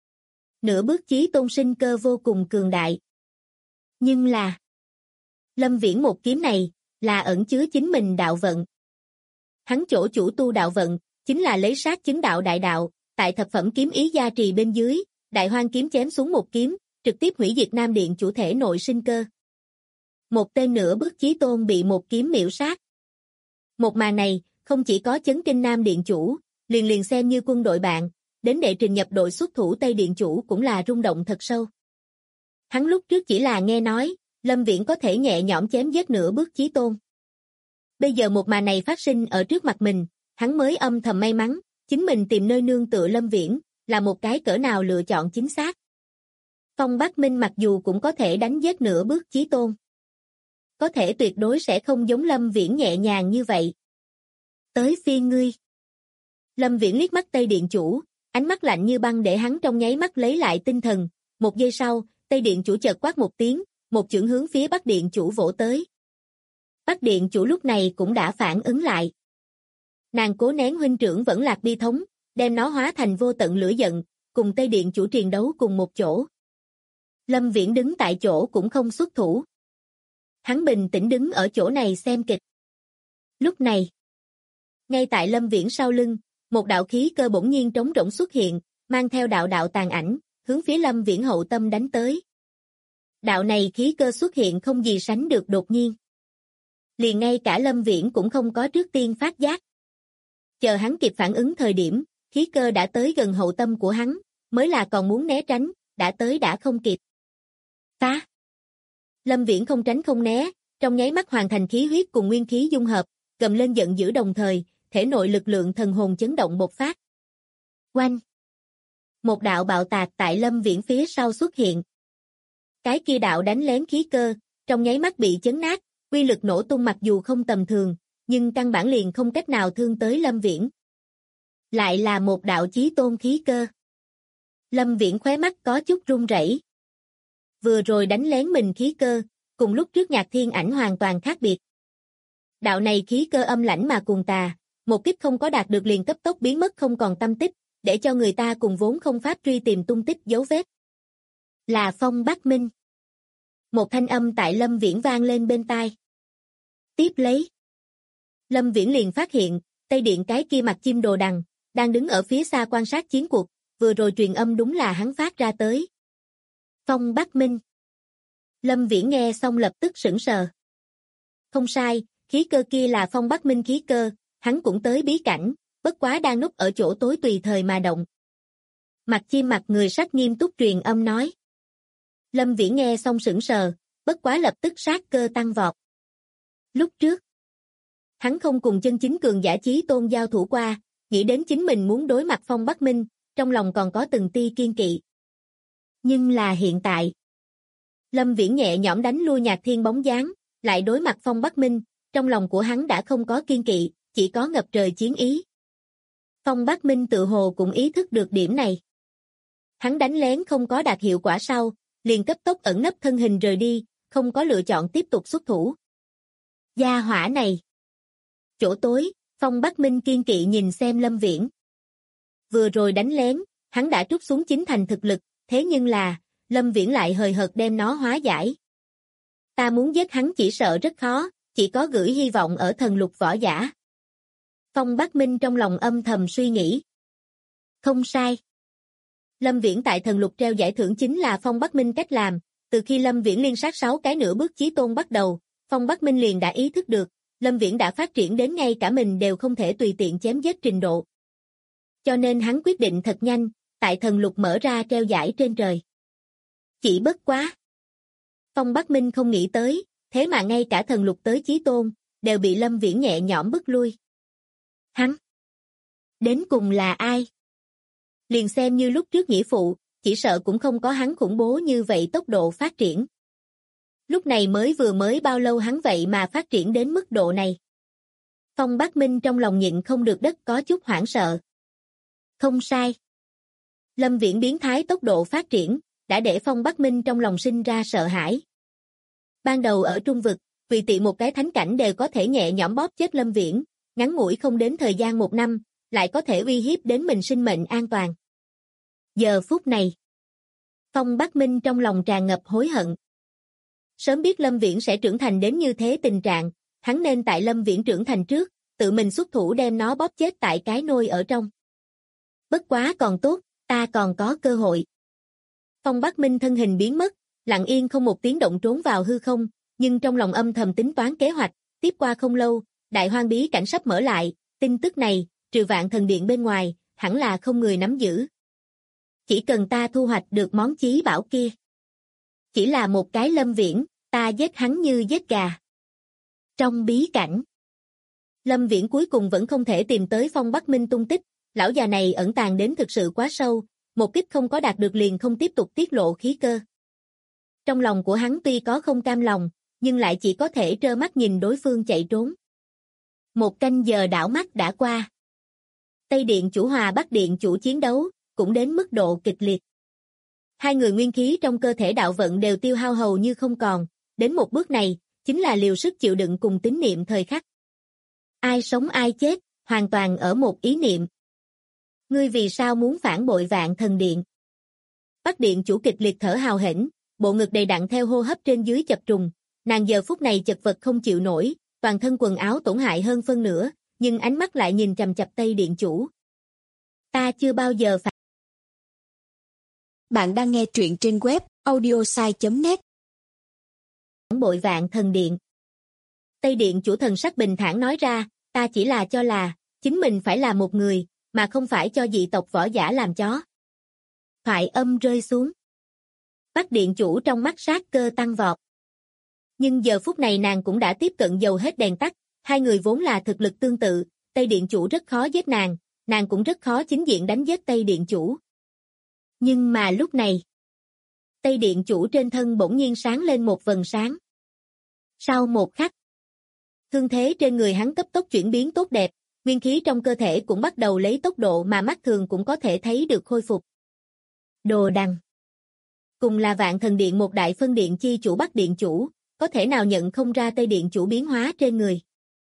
Nửa bước chí tôn sinh cơ vô cùng cường đại. Nhưng là, Lâm Viễn một kiếm này, là ẩn chứa chính mình đạo vận. Hắn chỗ chủ tu đạo vận, chính là lấy sát chứng đạo đại đạo, tại thập phẩm kiếm ý gia trì bên dưới, đại hoang kiếm chém xuống một kiếm, trực tiếp hủy diệt Nam Điện Chủ thể nội sinh cơ. Một tên nửa bước chí tôn bị một kiếm miểu sát. Một màn này, không chỉ có chấn kinh Nam Điện Chủ, liền xem như quân đội bạn, đến đệ trình nhập đội xuất thủ Tây Điện Chủ cũng là rung động thật sâu. Hắn lúc trước chỉ là nghe nói, Lâm Viễn có thể nhẹ nhõm chém giết nửa bước chí tôn. Bây giờ một màn này phát sinh ở trước mặt mình, hắn mới âm thầm may mắn, chính mình tìm nơi nương tựa Lâm Viễn, là một cái cỡ nào lựa chọn chính xác. Phong Bắc Minh mặc dù cũng có thể đánh giết nửa bước chí tôn, có thể tuyệt đối sẽ không giống Lâm Viễn nhẹ nhàng như vậy. Tới phiên ngươi. Lâm Viễn liếc mắt Tây Điện Chủ, ánh mắt lạnh như băng để hắn trong nháy mắt lấy lại tinh thần. Một giây sau, Tây Điện Chủ chợt quát một tiếng, một chưởng hướng phía Bắc Điện Chủ vỗ tới. Bắc Điện Chủ lúc này cũng đã phản ứng lại. Nàng cố nén huynh trưởng vẫn lạc bi thống, đem nó hóa thành vô tận lửa giận, cùng Tây Điện Chủ triền đấu cùng một chỗ. Lâm Viễn đứng tại chỗ cũng không xuất thủ. Hắn bình tĩnh đứng ở chỗ này xem kịch. Lúc này, ngay tại Lâm Viễn sau lưng, một đạo khí cơ bỗng nhiên trống rỗng xuất hiện, mang theo đạo đạo tàn ảnh, hướng phía Lâm Viễn hậu tâm đánh tới. Đạo này khí cơ xuất hiện không gì sánh được đột nhiên. Liền ngay cả Lâm Viễn cũng không có trước tiên phát giác. Chờ hắn kịp phản ứng thời điểm, khí cơ đã tới gần hậu tâm của hắn, mới là còn muốn né tránh, đã tới đã không kịp. Phá! Lâm Viễn không tránh không né, trong nháy mắt hoàn thành khí huyết cùng nguyên khí dung hợp, gầm lên giận dữ đồng thời, thể nội lực lượng thần hồn chấn động bộc phát. Oanh! Một đạo bạo tạc tại Lâm Viễn phía sau xuất hiện. Cái kia đạo đánh lén khí cơ, trong nháy mắt bị chấn nát, uy lực nổ tung mặc dù không tầm thường, nhưng căn bản liền không cách nào thương tới Lâm Viễn. Lại là một đạo chí tôn khí cơ. Lâm Viễn khóe mắt có chút run rẩy. Vừa rồi đánh lén mình khí cơ, cùng lúc trước Nhạc Thiên Ảnh hoàn toàn khác biệt. Đạo này khí cơ âm lãnh mà cuồng tà, một kích không có đạt được liền cấp tốc biến mất không còn tâm tích, để cho người ta cùng vốn không pháp truy tìm tung tích dấu vết. Là Phong Bắc Minh. Một thanh âm tại Lâm Viễn vang lên bên tai. Tiếp lấy. Lâm Viễn liền phát hiện, Tây Điện cái kia mặt chim đồ đằng, đang đứng ở phía xa quan sát chiến cuộc, vừa rồi truyền âm đúng là hắn phát ra tới. Phong Bắc Minh. Lâm Viễn nghe xong lập tức sững sờ. Không sai, khí cơ kia là Phong Bắc Minh khí cơ, hắn cũng tới bí cảnh, bất quá đang núp ở chỗ tối tùy thời mà động. Mặt chim mặt người sắc nghiêm túc truyền âm nói. Lâm Viễn nghe xong sững sờ, bất quá lập tức sát cơ tăng vọt. Lúc trước, hắn không cùng chân chính cường giả chí tôn giao thủ qua, nghĩ đến chính mình muốn đối mặt Phong Bắc Minh, trong lòng còn có từng tia kiên kỵ. Nhưng là hiện tại, Lâm Viễn nhẹ nhõm đánh lui Nhạc Thiên bóng dáng, lại đối mặt Phong Bắc Minh, trong lòng của hắn đã không có kiên kỵ, chỉ có ngập trời chiến ý. Phong Bắc Minh tự hồ cũng ý thức được điểm này. Hắn đánh lén không có đạt hiệu quả sau, liền cấp tốc ẩn nấp thân hình rời đi, không có lựa chọn tiếp tục xuất thủ. Gia hỏa này. Chỗ tối, Phong Bắc Minh kiên kỵ nhìn xem Lâm Viễn. Vừa rồi đánh lén, hắn đã trút xuống chín thành thực lực, thế nhưng là, Lâm Viễn lại hời hợt đem nó hóa giải. Ta muốn giết hắn chỉ sợ rất khó, chỉ có gửi hy vọng ở thần lục võ giả. Phong Bắc Minh trong lòng âm thầm suy nghĩ. Không sai. Lâm Viễn tại thần lục treo giải thưởng chính là Phong Bắc Minh cách làm, từ khi Lâm Viễn liên sát 6 cái nửa bước chí tôn bắt đầu, Phong Bắc Minh liền đã ý thức được, Lâm Viễn đã phát triển đến ngay cả mình đều không thể tùy tiện chém giết trình độ. Cho nên hắn quyết định thật nhanh, tại thần lục mở ra treo giải trên trời. Chỉ bất quá. Phong Bắc Minh không nghĩ tới, thế mà ngay cả thần lục tới chí tôn, đều bị Lâm Viễn nhẹ nhõm bức lui. Hắn. Đến cùng là ai? Liền xem như lúc trước nghĩa phụ, chỉ sợ cũng không có hắn khủng bố như vậy tốc độ phát triển. Lúc này mới bao lâu hắn vậy mà phát triển đến mức độ này. Phong Bắc Minh trong lòng nhịn không được đất có chút hoảng sợ. Không sai. Lâm Viễn biến thái tốc độ phát triển, đã để Phong Bắc Minh trong lòng sinh ra sợ hãi. Ban đầu ở trung vực, tùy tiện một cái thánh cảnh đều có thể nhẹ nhõm bóp chết Lâm Viễn, ngắn ngủi không đến thời gian 1 năm, lại có thể uy hiếp đến mình sinh mệnh an toàn. Giờ phút này, Phong Bắc Minh trong lòng tràn ngập hối hận. Sớm biết Lâm Viễn sẽ trưởng thành đến như thế tình trạng, hắn nên tại Lâm Viễn trưởng thành trước, tự mình xuất thủ đem nó bóp chết tại cái nôi ở trong. Bất quá còn tốt, ta còn có cơ hội. Phong Bắc Minh thân hình biến mất, lặng yên không một tiếng động trốn vào hư không, nhưng trong lòng âm thầm tính toán kế hoạch, tiếp qua không lâu, đại hoang bí cảnh sắp mở lại, tin tức này, trừ Vạn Thần Điện bên ngoài, hẳn là không người nắm giữ. Chỉ cần ta thu hoạch được món chí bảo kia. Chỉ là một cái Lâm Viễn, ta giết hắn như giết gà. Trong bí cảnh, Lâm Viễn cuối cùng vẫn không thể tìm tới Phong Bắc Minh tung tích, lão già này ẩn tàng đến thực sự quá sâu, một kích không có đạt được liền không tiếp tục tiết lộ khí cơ. Trong lòng của hắn tuy có không cam lòng, nhưng lại chỉ có thể trơ mắt nhìn đối phương chạy trốn. 1 canh giờ đảo mắt đã qua. Tây Điện chủ hòa Bắc Điện chủ chiến đấu, cũng đến mức độ kịch liệt. Hai người nguyên khí trong cơ thể đạo vận đều tiêu hao hầu như không còn, đến một bước này, chính là liều sức chịu đựng cùng tín niệm thời khắc. Ai sống ai chết, hoàn toàn ở một ý niệm. Ngươi vì sao muốn phản bội Vạn Thần Điện? Bắc Điện chủ kịch liệt thở hào hển, bộ ngực đầy đặn theo hô hấp trên dưới chập trùng, nàng giờ phút này chật vật không chịu nổi, toàn thân quần áo tổn hại hơn phân nửa, nhưng ánh mắt lại nhìn chằm chằm Tây Điện chủ. Ta chưa bao giờ phản. Bạn đang nghe truyện trên web audiosai.net. Phản bội Vạn Thần Điện. Tây Điện chủ thần sắc bình thản nói ra, ta chỉ là cho là, chính mình phải là một người, mà không phải cho dị tộc võ giả làm chó. Thoại âm rơi xuống. Bắc Điện chủ trong mắt sát cơ tăng vọt. Nhưng giờ phút này nàng cũng đã tiếp cận dầu hết đèn tắt, hai người vốn là thực lực tương tự, Tây Điện chủ rất khó giết nàng cũng rất khó chính diện đánh giết Tây Điện chủ. Nhưng mà lúc này, Tây Điện chủ trên thân bỗng nhiên sáng lên một vầng sáng. Sau một khắc, thương thế trên người hắn cấp tốc chuyển biến tốt đẹp, nguyên khí trong cơ thể cũng bắt đầu lấy tốc độ mà mắt thường cũng có thể thấy được khôi phục. Đồ đằng. Cùng là Vạn Thần Điện một đại phân điện chi chủ Bắc Điện chủ, có thể nào nhận không ra Tây Điện chủ biến hóa trên người.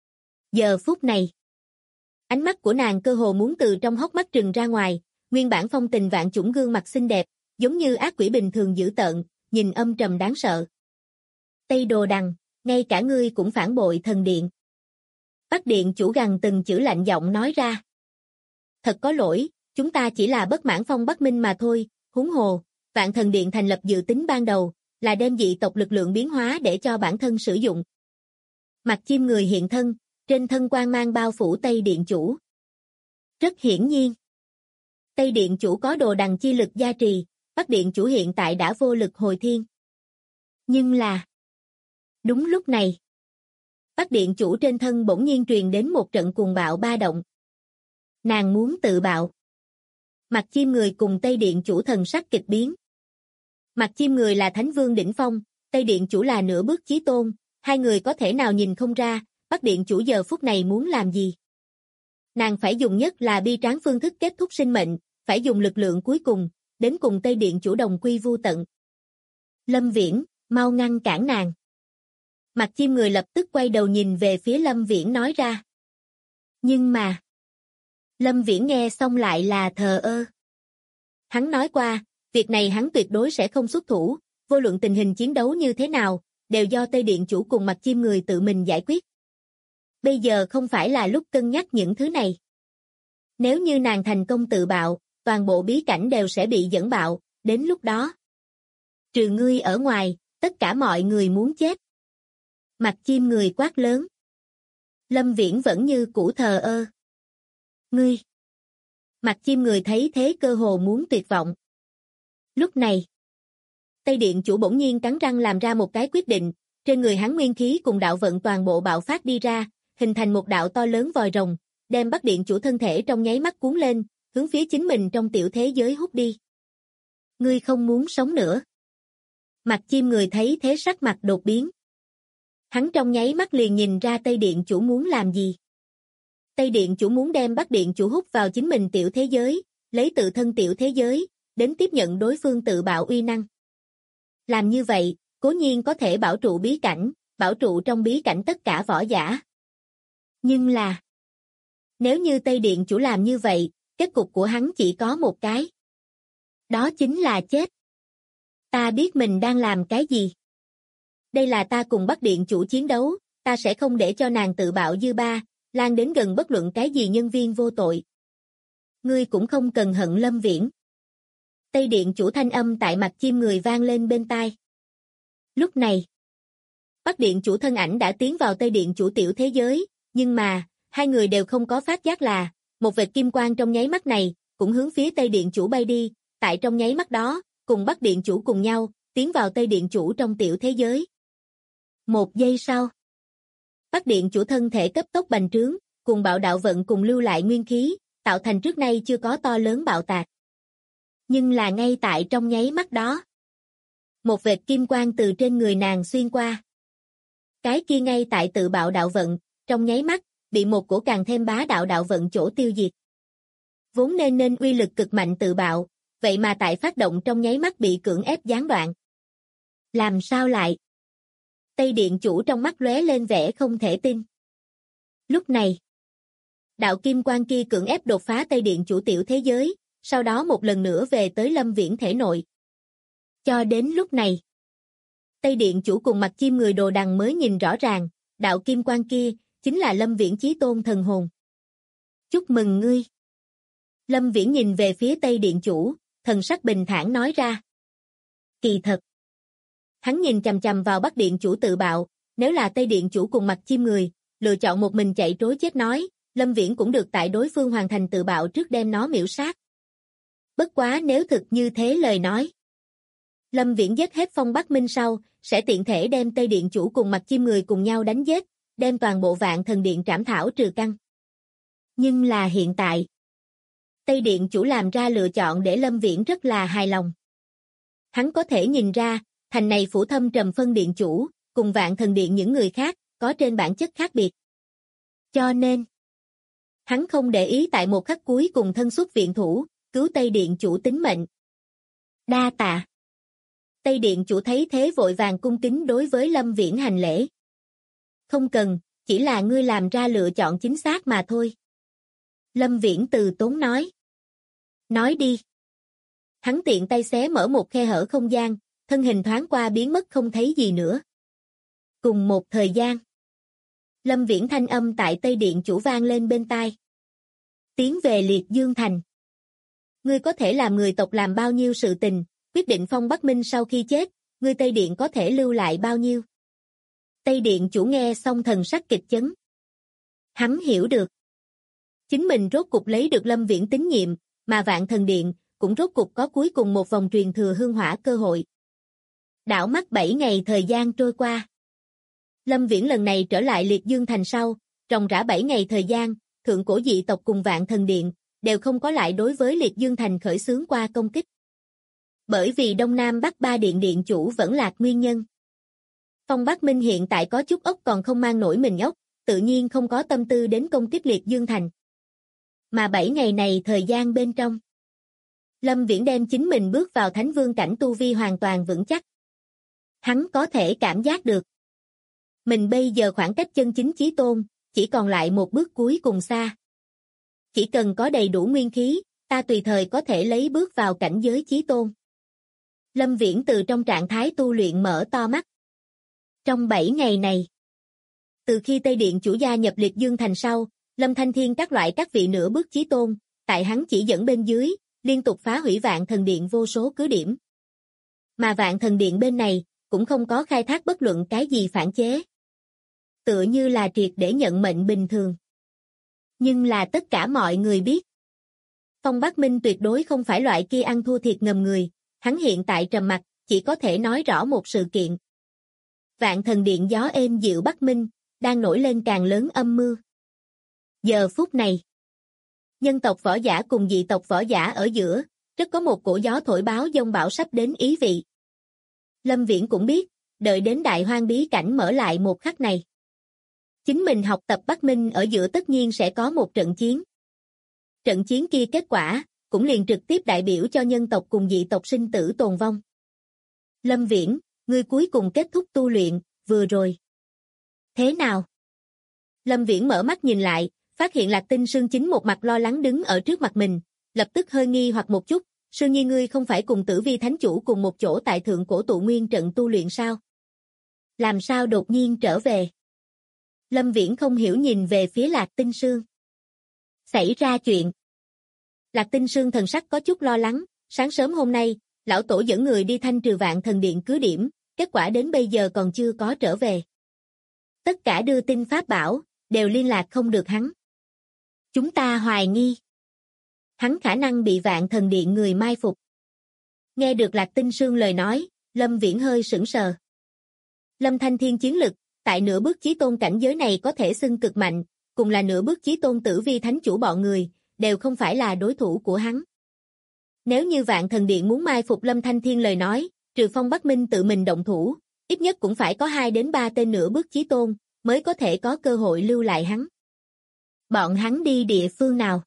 Giờ phút này, ánh mắt của nàng cơ hồ muốn từ trong hốc mắt trừng ra ngoài, nguyên bản phong tình vạn chủng gương mặt xinh đẹp, giống như ác quỷ bình thường dữ tợn, nhìn âm trầm đáng sợ. Tây Đồ Đằng, ngay cả ngươi cũng phản bội thần điện. Bắc Điện chủ gằn từng chữ lạnh giọng nói ra. Thật có lỗi, chúng ta chỉ là bất mãn Phong Bắc Minh mà thôi, huống hồ, Vạn Thần Điện thành lập dự tính ban đầu, là đem dị tộc lực lượng biến hóa để cho bản thân sử dụng. Mặt chim người hiện thân, trên thân quang mang bao phủ Tây Điện chủ. Rất hiển nhiên, Tây Điện chủ có đồ đằng chi lực gia trì, Bắc Điện chủ hiện tại đã vô lực hồi thiên. Nhưng là, đúng lúc này, Bắc Điện chủ trên thân bỗng nhiên truyền đến một trận cuồng bạo ba động. Nàng muốn tự bạo. Mặt chim người cùng Tây Điện chủ thần sắc kịch biến. Mặt chim người là Thánh Vương đỉnh phong, Tây Điện chủ là nửa bước chí tôn, hai người có thể nào nhìn không ra, Bắc Điện chủ giờ phút này muốn làm gì. Nàng phải dùng nhất là bi tráng phương thức kết thúc sinh mệnh, phải dùng lực lượng cuối cùng, đến cùng Tây Điện chủ đồng quy vu tận. Lâm Viễn, mau ngăn cản nàng. Mặt chim người lập tức quay đầu nhìn về phía Lâm Viễn nói ra. Nhưng mà, Lâm Viễn nghe xong lại là thờ ơ. Hắn nói qua, việc này hắn tuyệt đối sẽ không xuất thủ, vô luận tình hình chiến đấu như thế nào, đều do Tây Điện chủ cùng Mặt Chim Người tự mình giải quyết. Bây giờ không phải là lúc cân nhắc những thứ này. Nếu như nàng thành công tự bạo, toàn bộ bí cảnh đều sẽ bị dẫn bạo, đến lúc đó. Trừ ngươi ở ngoài, tất cả mọi người muốn chết. Mặt Chim Người quát lớn. Lâm Viễn vẫn như cũ thờ ơ. Ngươi. Mặt Chim Người thấy thế cơ hồ muốn tuyệt vọng. Lúc này, Tây Điện chủ bỗng nhiên cắn răng làm ra một cái quyết định, trên người hắn nguyên khí cùng đạo vận toàn bộ bạo phát đi ra, hình thành một đạo to lớn vòi rồng, đem Bắc Điện chủ thân thể trong nháy mắt cuốn lên, hướng phía chính mình trong tiểu thế giới hút đi. Ngươi không muốn sống nữa. Mặt Chim Người thấy thế sắc mặt đột biến. Hắn trong nháy mắt liền nhìn ra Tây Điện chủ muốn làm gì. Tây Điện chủ muốn đem Bắc Điện chủ hút vào chính mình tiểu thế giới, lấy tự thân tiểu thế giới, đến tiếp nhận đối phương tự bạo uy năng. Làm như vậy, cố nhiên có thể bảo trụ bí cảnh, bảo trụ trong bí cảnh tất cả võ giả. Nhưng là, nếu như Tây Điện chủ làm như vậy, kết cục của hắn chỉ có một cái. Đó chính là chết. Ta biết mình đang làm cái gì. Đây là ta cùng Bắc Điện chủ chiến đấu, ta sẽ không để cho nàng tự bạo dư ba, lan đến gần bất luận cái gì nhân viên vô tội. Ngươi cũng không cần hận Lâm Viễn. Tây Điện chủ thanh âm tại Mặt Chim Người vang lên bên tai. Lúc này, Bắc Điện chủ thân ảnh đã tiến vào Tây Điện chủ tiểu thế giới, nhưng mà, hai người đều không có phát giác là, một vệt kim quang trong nháy mắt này, cũng hướng phía Tây Điện chủ bay đi, tại trong nháy mắt đó, cùng Bắc Điện chủ cùng nhau, tiến vào Tây Điện chủ trong tiểu thế giới. Một giây sau, Bắc Điện chủ thân thể cấp tốc bành trướng, cùng bạo đạo vận cùng lưu lại nguyên khí, tạo thành trước nay chưa có to lớn bạo tạc. Nhưng là ngay tại trong nháy mắt đó, một vệt kim quang từ trên người nàng xuyên qua. Cái kia ngay tại tự bạo đạo vận, trong nháy mắt, bị một cổ càng thêm bá đạo đạo vận chỗ tiêu diệt. Vốn nên uy lực cực mạnh tự bạo, vậy mà tại phát động trong nháy mắt bị cưỡng ép gián đoạn. Làm sao lại? Tây Điện chủ trong mắt lóe lên vẻ không thể tin. Lúc này, đạo kim quang kia cưỡng ép đột phá Tây Điện chủ tiểu thế giới, sau đó một lần nữa về tới Lâm Viễn thể nội. Cho đến lúc này, Tây Điện chủ cùng Mặt Chim Người đồ đằng mới nhìn rõ ràng, đạo kim quang kia, chính là Lâm Viễn chí tôn thần hồn. Chúc mừng ngươi. Lâm Viễn nhìn về phía Tây Điện chủ, thần sắc bình thản nói ra. Kỳ thật. Hắn nhìn chằm chằm vào Bắc Điện chủ tự bạo, nếu là Tây Điện chủ cùng Mặt Chim Người, lựa chọn một mình chạy trối chết nói, Lâm Viễn cũng được tại đối phương hoàn thành tự bạo trước đem nó miểu sát. Bất quá nếu thực như thế lời nói. Lâm Viễn giết hết Phong Bắc Minh sau, sẽ tiện thể đem Tây Điện chủ cùng Mặt Chim Người cùng nhau đánh giết, đem toàn bộ Vạn Thần Điện trảm thảo trừ căn. Nhưng là hiện tại, Tây Điện chủ làm ra lựa chọn để Lâm Viễn rất là hài lòng. Hắn có thể nhìn ra, thành này Phủ Thâm Trầm Phân Điện chủ, cùng Vạn Thần Điện những người khác, có trên bản chất khác biệt. Cho nên, hắn không để ý tại một khắc cuối cùng thân xuất viện thủ, cứu Tây Điện chủ tính mệnh. Đa tạ. Tây Điện chủ thấy thế vội vàng cung kính đối với Lâm Viễn hành lễ. Không cần, chỉ là ngươi làm ra lựa chọn chính xác mà thôi. Lâm Viễn từ tốn nói. Nói đi. Hắn tiện tay xé mở một khe hở không gian, thân hình thoáng qua biến mất không thấy gì nữa. Cùng một thời gian, Lâm Viễn thanh âm tại Tây Điện chủ vang lên bên tai. Tiến về Liệt Dương Thành. Ngươi có thể làm người tộc làm bao nhiêu sự tình, quyết định Phong Bắc Minh sau khi chết, ngươi Tây Điện có thể lưu lại bao nhiêu. Tây Điện chủ nghe xong thần sắc kịch chấn. Hắn hiểu được. Chính mình rốt cục lấy được Lâm Viễn tín nhiệm, mà Vạn Thần Điện cũng rốt cục có cuối cùng một vòng truyền thừa hương hỏa cơ hội. Đảo mắt 7 ngày thời gian trôi qua. Lâm Viễn lần này trở lại Liệt Dương Thành sau, ròng rã 7 ngày thời gian, thượng cổ dị tộc cùng Vạn Thần Điện đều không có lại đối với Liệt Dương Thành khởi xướng qua công kích. Bởi vì Đông Nam Bắc ba điện điện chủ vẫn lạc nguyên nhân. Phong Bắc Minh hiện tại có chút ốc còn không mang nổi mình ốc, tự nhiên không có tâm tư đến công kích Liệt Dương Thành. Mà 7 ngày này thời gian bên trong, Lâm Viễn đem chính mình bước vào Thánh Vương cảnh tu vi hoàn toàn vững chắc. Hắn có thể cảm giác được. Mình bây giờ khoảng cách chân chính chí tôn, chỉ còn lại một bước cuối cùng xa. Chỉ cần có đầy đủ nguyên khí, ta tùy thời có thể lấy bước vào cảnh giới chí tôn. Lâm Viễn từ trong trạng thái tu luyện mở to mắt. Trong 7 ngày này, từ khi Tây Điện chủ gia nhập Liệt Dương Thành sau, Lâm Thanh Thiên các vị nửa bước chí tôn, tại hắn chỉ dẫn bên dưới, liên tục phá hủy Vạn Thần Điện vô số cứ điểm. Mà Vạn Thần Điện bên này, cũng không có khai thác bất luận cái gì phản chế. Tựa như là triệt để nhận mệnh bình thường. Nhưng là tất cả mọi người biết. Phong Bắc Minh tuyệt đối không phải loại kia ăn thua thiệt ngầm người, hắn hiện tại trầm mặc, chỉ có thể nói rõ một sự kiện. Vạn Thần Điện gió êm dịu Bắc Minh, đang nổi lên càng lớn âm mưu. Giờ phút này, nhân tộc võ giả cùng dị tộc võ giả ở giữa, rất có một cổ gió thổi báo dông bão sắp đến ý vị. Lâm Viễn cũng biết, đợi đến Đại Hoang bí cảnh mở lại một khắc này. Chính mình học tập Bắc Minh ở giữa tất nhiên sẽ có một trận chiến. Trận chiến kia kết quả, cũng liền trực tiếp đại biểu cho nhân tộc cùng dị tộc sinh tử tồn vong. Lâm Viễn, ngươi cuối cùng kết thúc tu luyện, vừa rồi. Thế nào? Lâm Viễn mở mắt nhìn lại, phát hiện Lạc Tinh Sương chính một mặt lo lắng đứng ở trước mặt mình, lập tức hơi nghi hoặc một chút, Sương Nhi ngươi không phải cùng Tử Vi Thánh Chủ cùng một chỗ tại Thượng Cổ Tụ Nguyên trận tu luyện sao? Làm sao đột nhiên trở về? Lâm Viễn không hiểu nhìn về phía Lạc Tinh Sương. Xảy ra chuyện. Lạc Tinh Sương thần sắc có chút lo lắng, sáng sớm hôm nay, lão tổ dẫn người đi thanh trừ Vạn Thần Điện cứ điểm, kết quả đến bây giờ còn chưa có trở về. Tất cả đưa tin pháp bảo, đều liên lạc không được hắn. Chúng ta hoài nghi. Hắn khả năng bị Vạn Thần Điện người mai phục. Nghe được Lạc Tinh Sương lời nói, Lâm Viễn hơi sững sờ. Lâm Thanh Thiên chiến lực, tại nửa bước chí tôn cảnh giới này có thể xưng cực mạnh, cùng là nửa bước chí tôn Tử Vi Thánh Chủ bọn người, đều không phải là đối thủ của hắn. Nếu như Vạn Thần Điện muốn mai phục Lâm Thanh Thiên lời nói, trừ Phong Bắc Minh tự mình động thủ, ít nhất cũng phải có 2 đến 3 tên nửa bước chí tôn, mới có thể có cơ hội lưu lại hắn. Bọn hắn đi địa phương nào?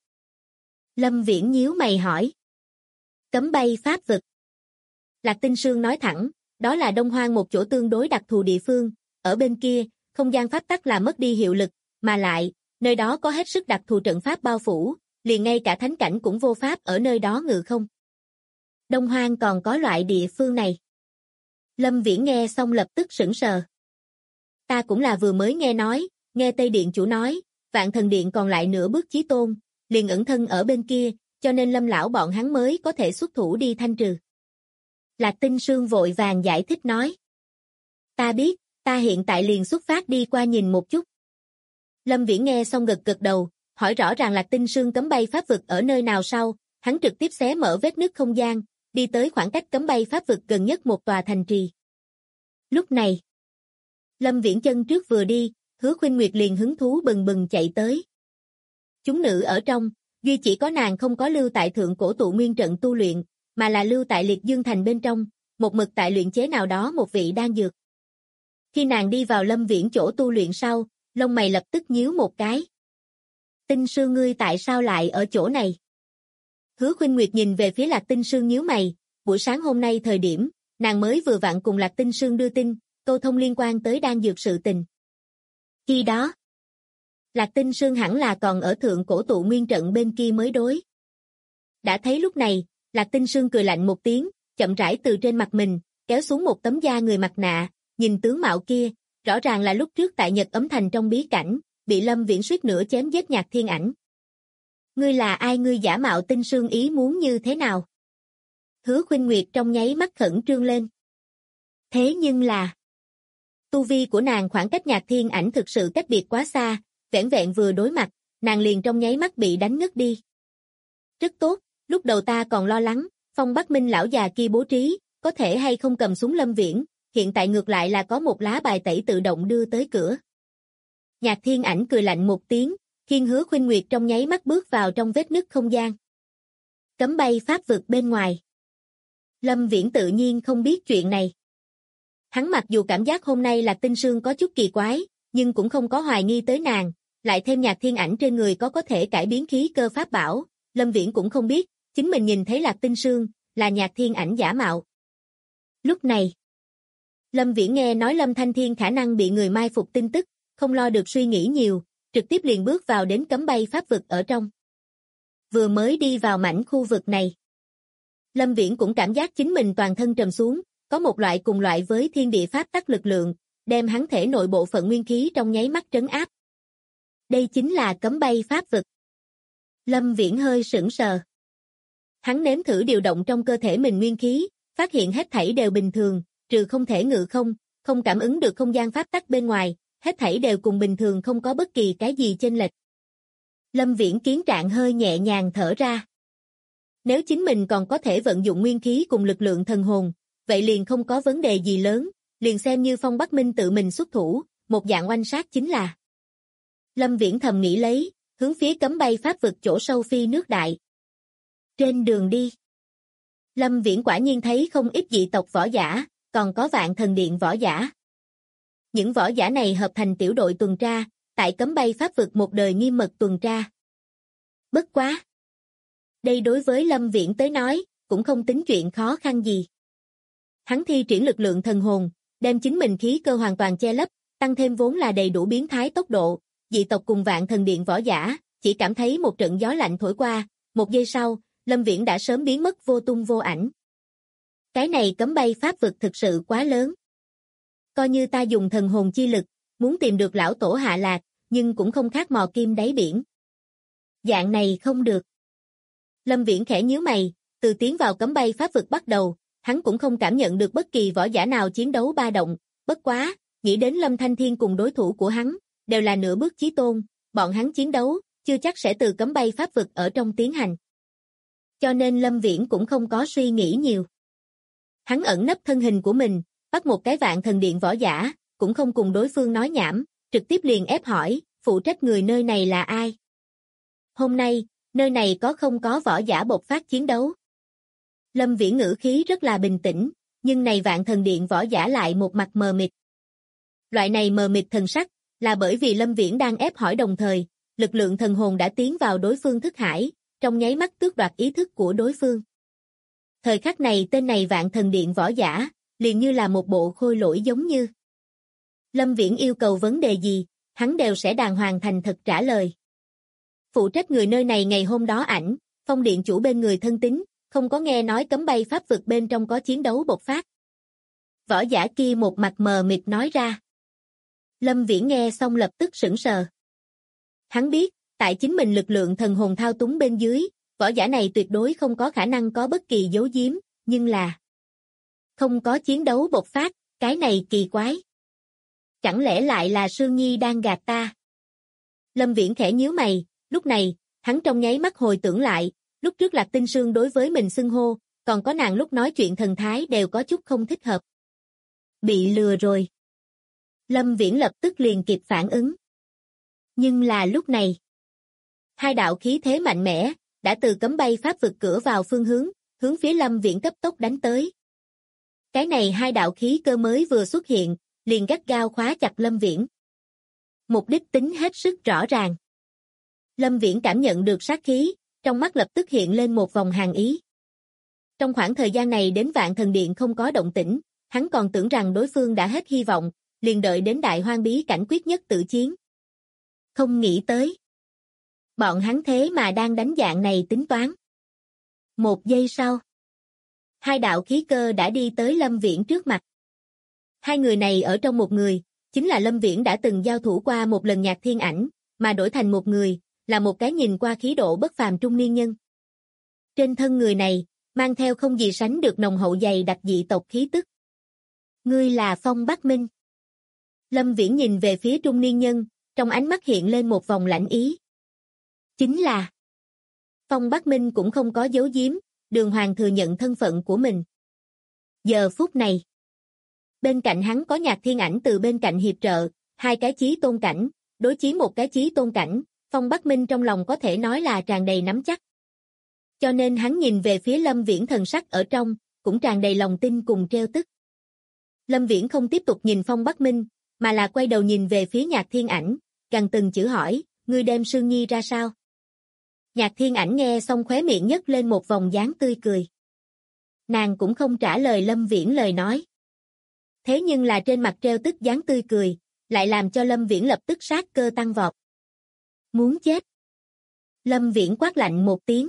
Lâm Viễn nhíu mày hỏi. Cấm bay pháp vực. Lạc Tinh Sương nói thẳng, đó là Đông Hoang một chỗ tương đối đặc thù địa phương, ở bên kia, không gian pháp tắc là mất đi hiệu lực, mà lại, nơi đó có hết sức đặc thù trận pháp bao phủ, liền ngay cả thánh cảnh cũng vô pháp ở nơi đó ngự không. Đông Hoang còn có loại địa phương này. Lâm Viễn nghe xong lập tức sững sờ. Ta cũng là vừa mới nghe nói, nghe Tây Điện chủ nói, Vạn Thần Điện còn lại nửa bước chí tôn, liền ẩn thân ở bên kia, cho nên Lâm lão bọn hắn mới có thể xuất thủ đi thanh trừ. Lạc Tinh Sương vội vàng giải thích nói. Ta biết, ta hiện tại liền xuất phát đi qua nhìn một chút. Lâm Viễn nghe xong gật gật đầu, hỏi rõ ràng Lạc Tinh Sương cấm bay pháp vực ở nơi nào sau, hắn trực tiếp xé mở vết nứt không gian, đi tới khoảng cách cấm bay pháp vực gần nhất một tòa thành trì. Lúc này, Lâm Viễn chân trước vừa đi, Hứa Khuynh Nguyệt liền hứng thú bừng bừng chạy tới. Chúng nữ ở trong, duy chỉ có nàng không có lưu tại Thượng Cổ Tụ Nguyên trận tu luyện, mà là lưu tại Liệt Dương Thành bên trong, một mực tại luyện chế nào đó một vị đan dược. Khi nàng đi vào Lâm Viễn chỗ tu luyện sau, lông mày lập tức nhíu một cái. Tinh Sương ngươi tại sao lại ở chỗ này? Hứa Khuynh Nguyệt nhìn về phía Lạc Tinh Sương nhíu mày, buổi sáng hôm nay thời điểm, nàng mới vừa vặn cùng Lạc Tinh Sương đưa tin, câu thông liên quan tới đan dược sự tình. Khi đó, Lạc Tinh Sương hẳn là còn ở Thượng Cổ Tụ Nguyên trận bên kia mới đối. Đã thấy lúc này, Lạc Tinh Sương cười lạnh một tiếng, chậm rãi từ trên mặt mình, kéo xuống một tấm da người mặt nạ, nhìn tướng mạo kia, rõ ràng là lúc trước tại Nhật Ấm Thành trong bí cảnh, bị Lâm Viễn suýt nữa chém giết Nhạc Thiên Ảnh. Ngươi là ai, ngươi giả mạo Tinh Sương ý muốn như thế nào? Hứa Khuynh Nguyệt trong nháy mắt khẩn trương lên. Thế nhưng là, tu vi của nàng khoảng cách Nhạc Thiên Ảnh thực sự cách biệt quá xa, vẻn vẹn vừa đối mặt, nàng liền trong nháy mắt bị đánh ngất đi. Rất tốt, lúc đầu ta còn lo lắng, Phong Bắc Minh lão già kia bố trí, có thể hay không cầm súng Lâm Viễn, hiện tại ngược lại là có một lá bài tẩy tự động đưa tới cửa. Nhạc Thiên Ảnh cười lạnh một tiếng, khiêng Hứa Khuynh Nguyệt trong nháy mắt bước vào trong vết nứt không gian. Cấm bay pháp vực bên ngoài. Lâm Viễn tự nhiên không biết chuyện này. Hắn mặc dù cảm giác hôm nay Lạc Tinh Sương có chút kỳ quái, nhưng cũng không có hoài nghi tới nàng, lại thêm Nhạc Thiên Ảnh trên người có thể cải biến khí cơ pháp bảo, Lâm Viễn cũng không biết, chính mình nhìn thấy Lạc Tinh Sương, là Nhạc Thiên Ảnh giả mạo. Lúc này, Lâm Viễn nghe nói Lâm Thanh Thiên khả năng bị người mai phục tin tức, không lo được suy nghĩ nhiều, trực tiếp liền bước vào đến cấm bay pháp vực ở trong. Vừa mới đi vào mảnh khu vực này, Lâm Viễn cũng cảm giác chính mình toàn thân trầm xuống, có một loại cùng loại với thiên địa pháp tắc lực lượng, đem hắn thể nội bộ phận nguyên khí trong nháy mắt trấn áp. Đây chính là cấm bay pháp vực. Lâm Viễn hơi sững sờ. Hắn nếm thử điều động trong cơ thể mình nguyên khí, phát hiện hết thảy đều bình thường, trừ không thể ngự không, không cảm ứng được không gian pháp tắc bên ngoài, hết thảy đều cùng bình thường không có bất kỳ cái gì chênh lệch. Lâm Viễn kiến trạng hơi nhẹ nhàng thở ra. Nếu chính mình còn có thể vận dụng nguyên khí cùng lực lượng thần hồn, vậy liền không có vấn đề gì lớn, liền xem như Phong Bắc Minh tự mình xuất thủ, một dạng oanh sát chính là. Lâm Viễn thầm nghĩ lấy, hướng phía cấm bay pháp vực chỗ sâu phi nước đại. Trên đường đi, Lâm Viễn quả nhiên thấy không ít dị tộc võ giả, còn có Vạn Thần Điện võ giả. Những võ giả này hợp thành tiểu đội tuần tra, tại cấm bay pháp vực một đời nghiêm mật tuần tra. Bất quá, đây đối với Lâm Viễn tới nói, cũng không tính chuyện khó khăn gì. Hắn thi triển lực lượng thần hồn, đem chính mình khí cơ hoàn toàn che lấp, tăng thêm vốn là đầy đủ biến thái tốc độ, dị tộc cùng Vạn Thần Điện võ giả, chỉ cảm thấy một trận gió lạnh thổi qua, một giây sau, Lâm Viễn đã sớm biến mất vô tung vô ảnh. Cái này cấm bay pháp vực thực sự quá lớn. Coi như ta dùng thần hồn chi lực, muốn tìm được lão tổ hạ lạc, nhưng cũng không khác mò kim đáy biển. Dạng này không được. Lâm Viễn khẽ nhíu mày, từ tiến vào cấm bay pháp vực bắt đầu, hắn cũng không cảm nhận được bất kỳ võ giả nào chiến đấu ba động, bất quá, nghĩ đến Lâm Thanh Thiên cùng đối thủ của hắn, đều là nửa bước chí tôn, bọn hắn chiến đấu, chưa chắc sẽ từ cấm bay pháp vực ở trong tiến hành. Cho nên Lâm Viễn cũng không có suy nghĩ nhiều. Hắn ẩn nấp thân hình của mình, bắt một cái Vạn Thần Điện võ giả, cũng không cùng đối phương nói nhảm, trực tiếp liền ép hỏi, phụ trách người nơi này là ai? Hôm nay, nơi này không có võ giả bộc phát chiến đấu. Lâm Viễn ngữ khí rất là bình tĩnh, nhưng này Vạn Thần Điện võ giả lại một mặt mờ mịt. Loại này mờ mịt thần sắc, là bởi vì Lâm Viễn đang ép hỏi đồng thời, lực lượng thần hồn đã tiến vào đối phương thức hải, trong nháy mắt tước đoạt ý thức của đối phương. Thời khắc này tên này Vạn Thần Điện võ giả, liền như là một bộ khôi lỗi giống như. Lâm Viễn yêu cầu vấn đề gì, hắn đều sẽ đàng hoàng thành thật trả lời. Phụ trách người nơi này ngày hôm đó ảnh, Phong Điện chủ bên người thân tín, không có nghe nói cấm bay pháp vực bên trong có chiến đấu bộc phát. Võ giả kia một mặt mờ mịt nói ra. Lâm Viễn nghe xong lập tức sững sờ. Hắn biết, tại chính mình lực lượng thần hồn thao túng bên dưới, võ giả này tuyệt đối không có khả năng có bất kỳ giấu giếm, nhưng là không có chiến đấu bộc phát, cái này kỳ quái. Chẳng lẽ lại là Sương Nhi đang gạt ta? Lâm Viễn khẽ nhíu mày, lúc này, hắn trong nháy mắt hồi tưởng lại, lúc trước Lạc Tinh Sương đối với mình xưng hô, còn có nàng lúc nói chuyện thần thái đều có chút không thích hợp. Bị lừa rồi. Lâm Viễn lập tức liền kịp phản ứng. Nhưng là lúc này, hai đạo khí thế mạnh mẽ, đã từ cấm bay pháp vực cửa vào phương hướng phía Lâm Viễn cấp tốc đánh tới. Cái này hai đạo khí cơ mới vừa xuất hiện, liền gắt gao khóa chặt Lâm Viễn. Mục đích tính hết sức rõ ràng. Lâm Viễn cảm nhận được sát khí, trong mắt lập tức hiện lên một vòng hàn ý. Trong khoảng thời gian này đến Vạn Thần Điện không có động tĩnh, hắn còn tưởng rằng đối phương đã hết hy vọng, liền đợi đến Đại Hoang bí cảnh quyết nhất tự chiến. Không nghĩ tới. Bọn hắn thế mà đang đánh dạng này tính toán. Một giây sau, hai đạo khí cơ đã đi tới Lâm Viễn trước mặt. Hai người này ở trong một người, chính là Lâm Viễn đã từng giao thủ qua một lần Nhạc Thiên Ảnh, mà đổi thành một người, là một cái nhìn qua khí độ bất phàm trung niên nhân. Trên thân người này, mang theo không gì sánh được nồng hậu dày đặc dị tộc khí tức. Ngươi là Phong Bắc Minh. Lâm Viễn nhìn về phía trung niên nhân, trong ánh mắt hiện lên một vòng lãnh ý. Chính là Phong Bắc Minh cũng không có giấu giếm, đường hoàng thừa nhận thân phận của mình. Giờ phút này, bên cạnh hắn có Nhạc Thiên Ảnh từ bên cạnh hiệp trợ, hai cái chí tôn cảnh, đối chiến một cái chí tôn cảnh, Phong Bắc Minh trong lòng có thể nói là tràn đầy nắm chắc. Cho nên hắn nhìn về phía Lâm Viễn thần sắc ở trong, cũng tràn đầy lòng tin cùng trêu tức. Lâm Viễn không tiếp tục nhìn Phong Bắc Minh, mà là quay đầu nhìn về phía Nhạc Thiên Ảnh, gằn từng chữ hỏi, ngươi đem Sương Nhi ra sao? Nhạc Thiên Ảnh nghe xong khóe miệng nhếch lên một vòng dáng tươi cười. Nàng cũng không trả lời Lâm Viễn lời nói. Thế nhưng là trên mặt treo tức dáng tươi cười, lại làm cho Lâm Viễn lập tức sát cơ tăng vọt. Muốn chết. Lâm Viễn quát lạnh một tiếng.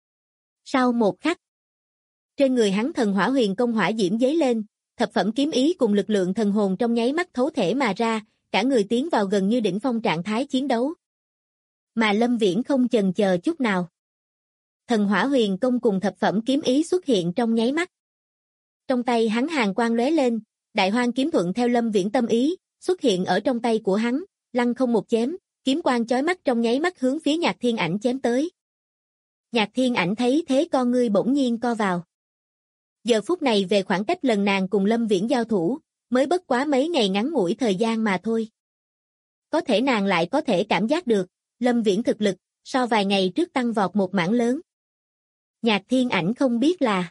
Sau một khắc, trên người hắn thần hỏa huyền công hỏa diễm giấy lên, thập phẩm kiếm ý cùng lực lượng thần hồn trong nháy mắt thấu thể mà ra, cả người tiến vào gần như đỉnh phong trạng thái chiến đấu. Mà Lâm Viễn không chần chờ chút nào. Thần hỏa huyền công cùng thập phẩm kiếm ý xuất hiện trong nháy mắt. Trong tay hắn hàn quang lóe lên, đại hoang kiếm thuận theo Lâm Viễn tâm ý, xuất hiện ở trong tay của hắn, lăng không một chém, kiếm quang chói mắt trong nháy mắt hướng phía Nhạc Thiên Ảnh chém tới. Nhạc Thiên Ảnh thấy thế con ngươi bỗng nhiên co vào. Giờ phút này về khoảng cách lần nàng cùng Lâm Viễn giao thủ, mới bất quá mấy ngày ngắn ngủi thời gian mà thôi. Có thể nàng lại có thể cảm giác được, Lâm Viễn thực lực, so vài ngày trước tăng vọt một mảng lớn. Nhạc Thiên Ảnh không biết là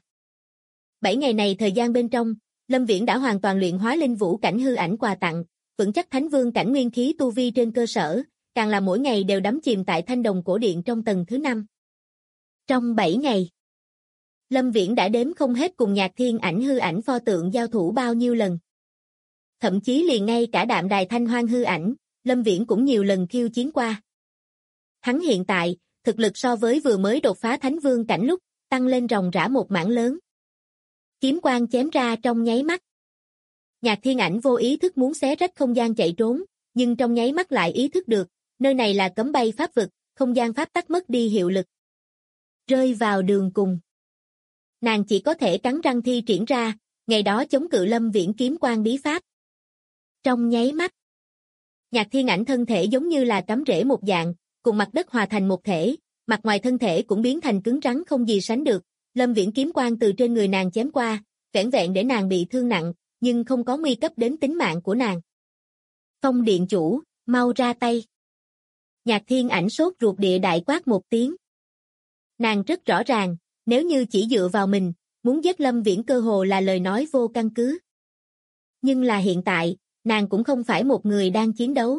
7 ngày này thời gian bên trong, Lâm Viễn đã hoàn toàn luyện hóa linh vũ cảnh hư ảnh quà tặng, vững chắc thánh vương cảnh nguyên khí tu vi trên cơ sở, càng là mỗi ngày đều đắm chìm tại Thanh Đồng cổ điện trong tầng thứ 5. Trong 7 ngày, Lâm Viễn đã đếm không hết cùng Nhạc Thiên Ảnh hư ảnh pho tượng giao thủ bao nhiêu lần. Thậm chí liền ngay cả Đạm Đài Thanh Hoang hư ảnh, Lâm Viễn cũng nhiều lần khiêu chiến qua. Hắn hiện tại, thực lực so với vừa mới đột phá thánh vương cảnh lúc, tăng lên ròng rã một mảng lớn. Kiếm quang chém ra trong nháy mắt. Nhạc Thiên Ảnh vô ý thức muốn xé rách không gian chạy trốn, nhưng trong nháy mắt lại ý thức được, nơi này là cấm bay pháp vực, không gian pháp tắc mất đi hiệu lực. Rơi vào đường cùng. Nàng chỉ có thể cắn răng thi triển ra, ngày đó chống cự Lâm Viễn kiếm quang bí pháp. Trong nháy mắt, Nhạc Thiên Ảnh thân thể giống như là cắm rễ một dạng, cùng mặt đất hòa thành một thể, mặt ngoài thân thể cũng biến thành cứng rắn không gì sánh được. Lâm Viễn kiếm quang từ trên người nàng chém qua, vẻn vẹn để nàng bị thương nặng, nhưng không có nguy cấp đến tính mạng của nàng. Phong điện chủ, mau ra tay. Nhạc Thiên Ảnh sốt ruột địa đại quát một tiếng. Nàng rất rõ ràng, nếu như chỉ dựa vào mình, muốn giết Lâm Viễn cơ hồ là lời nói vô căn cứ. Nhưng là hiện tại, nàng cũng không phải một người đang chiến đấu.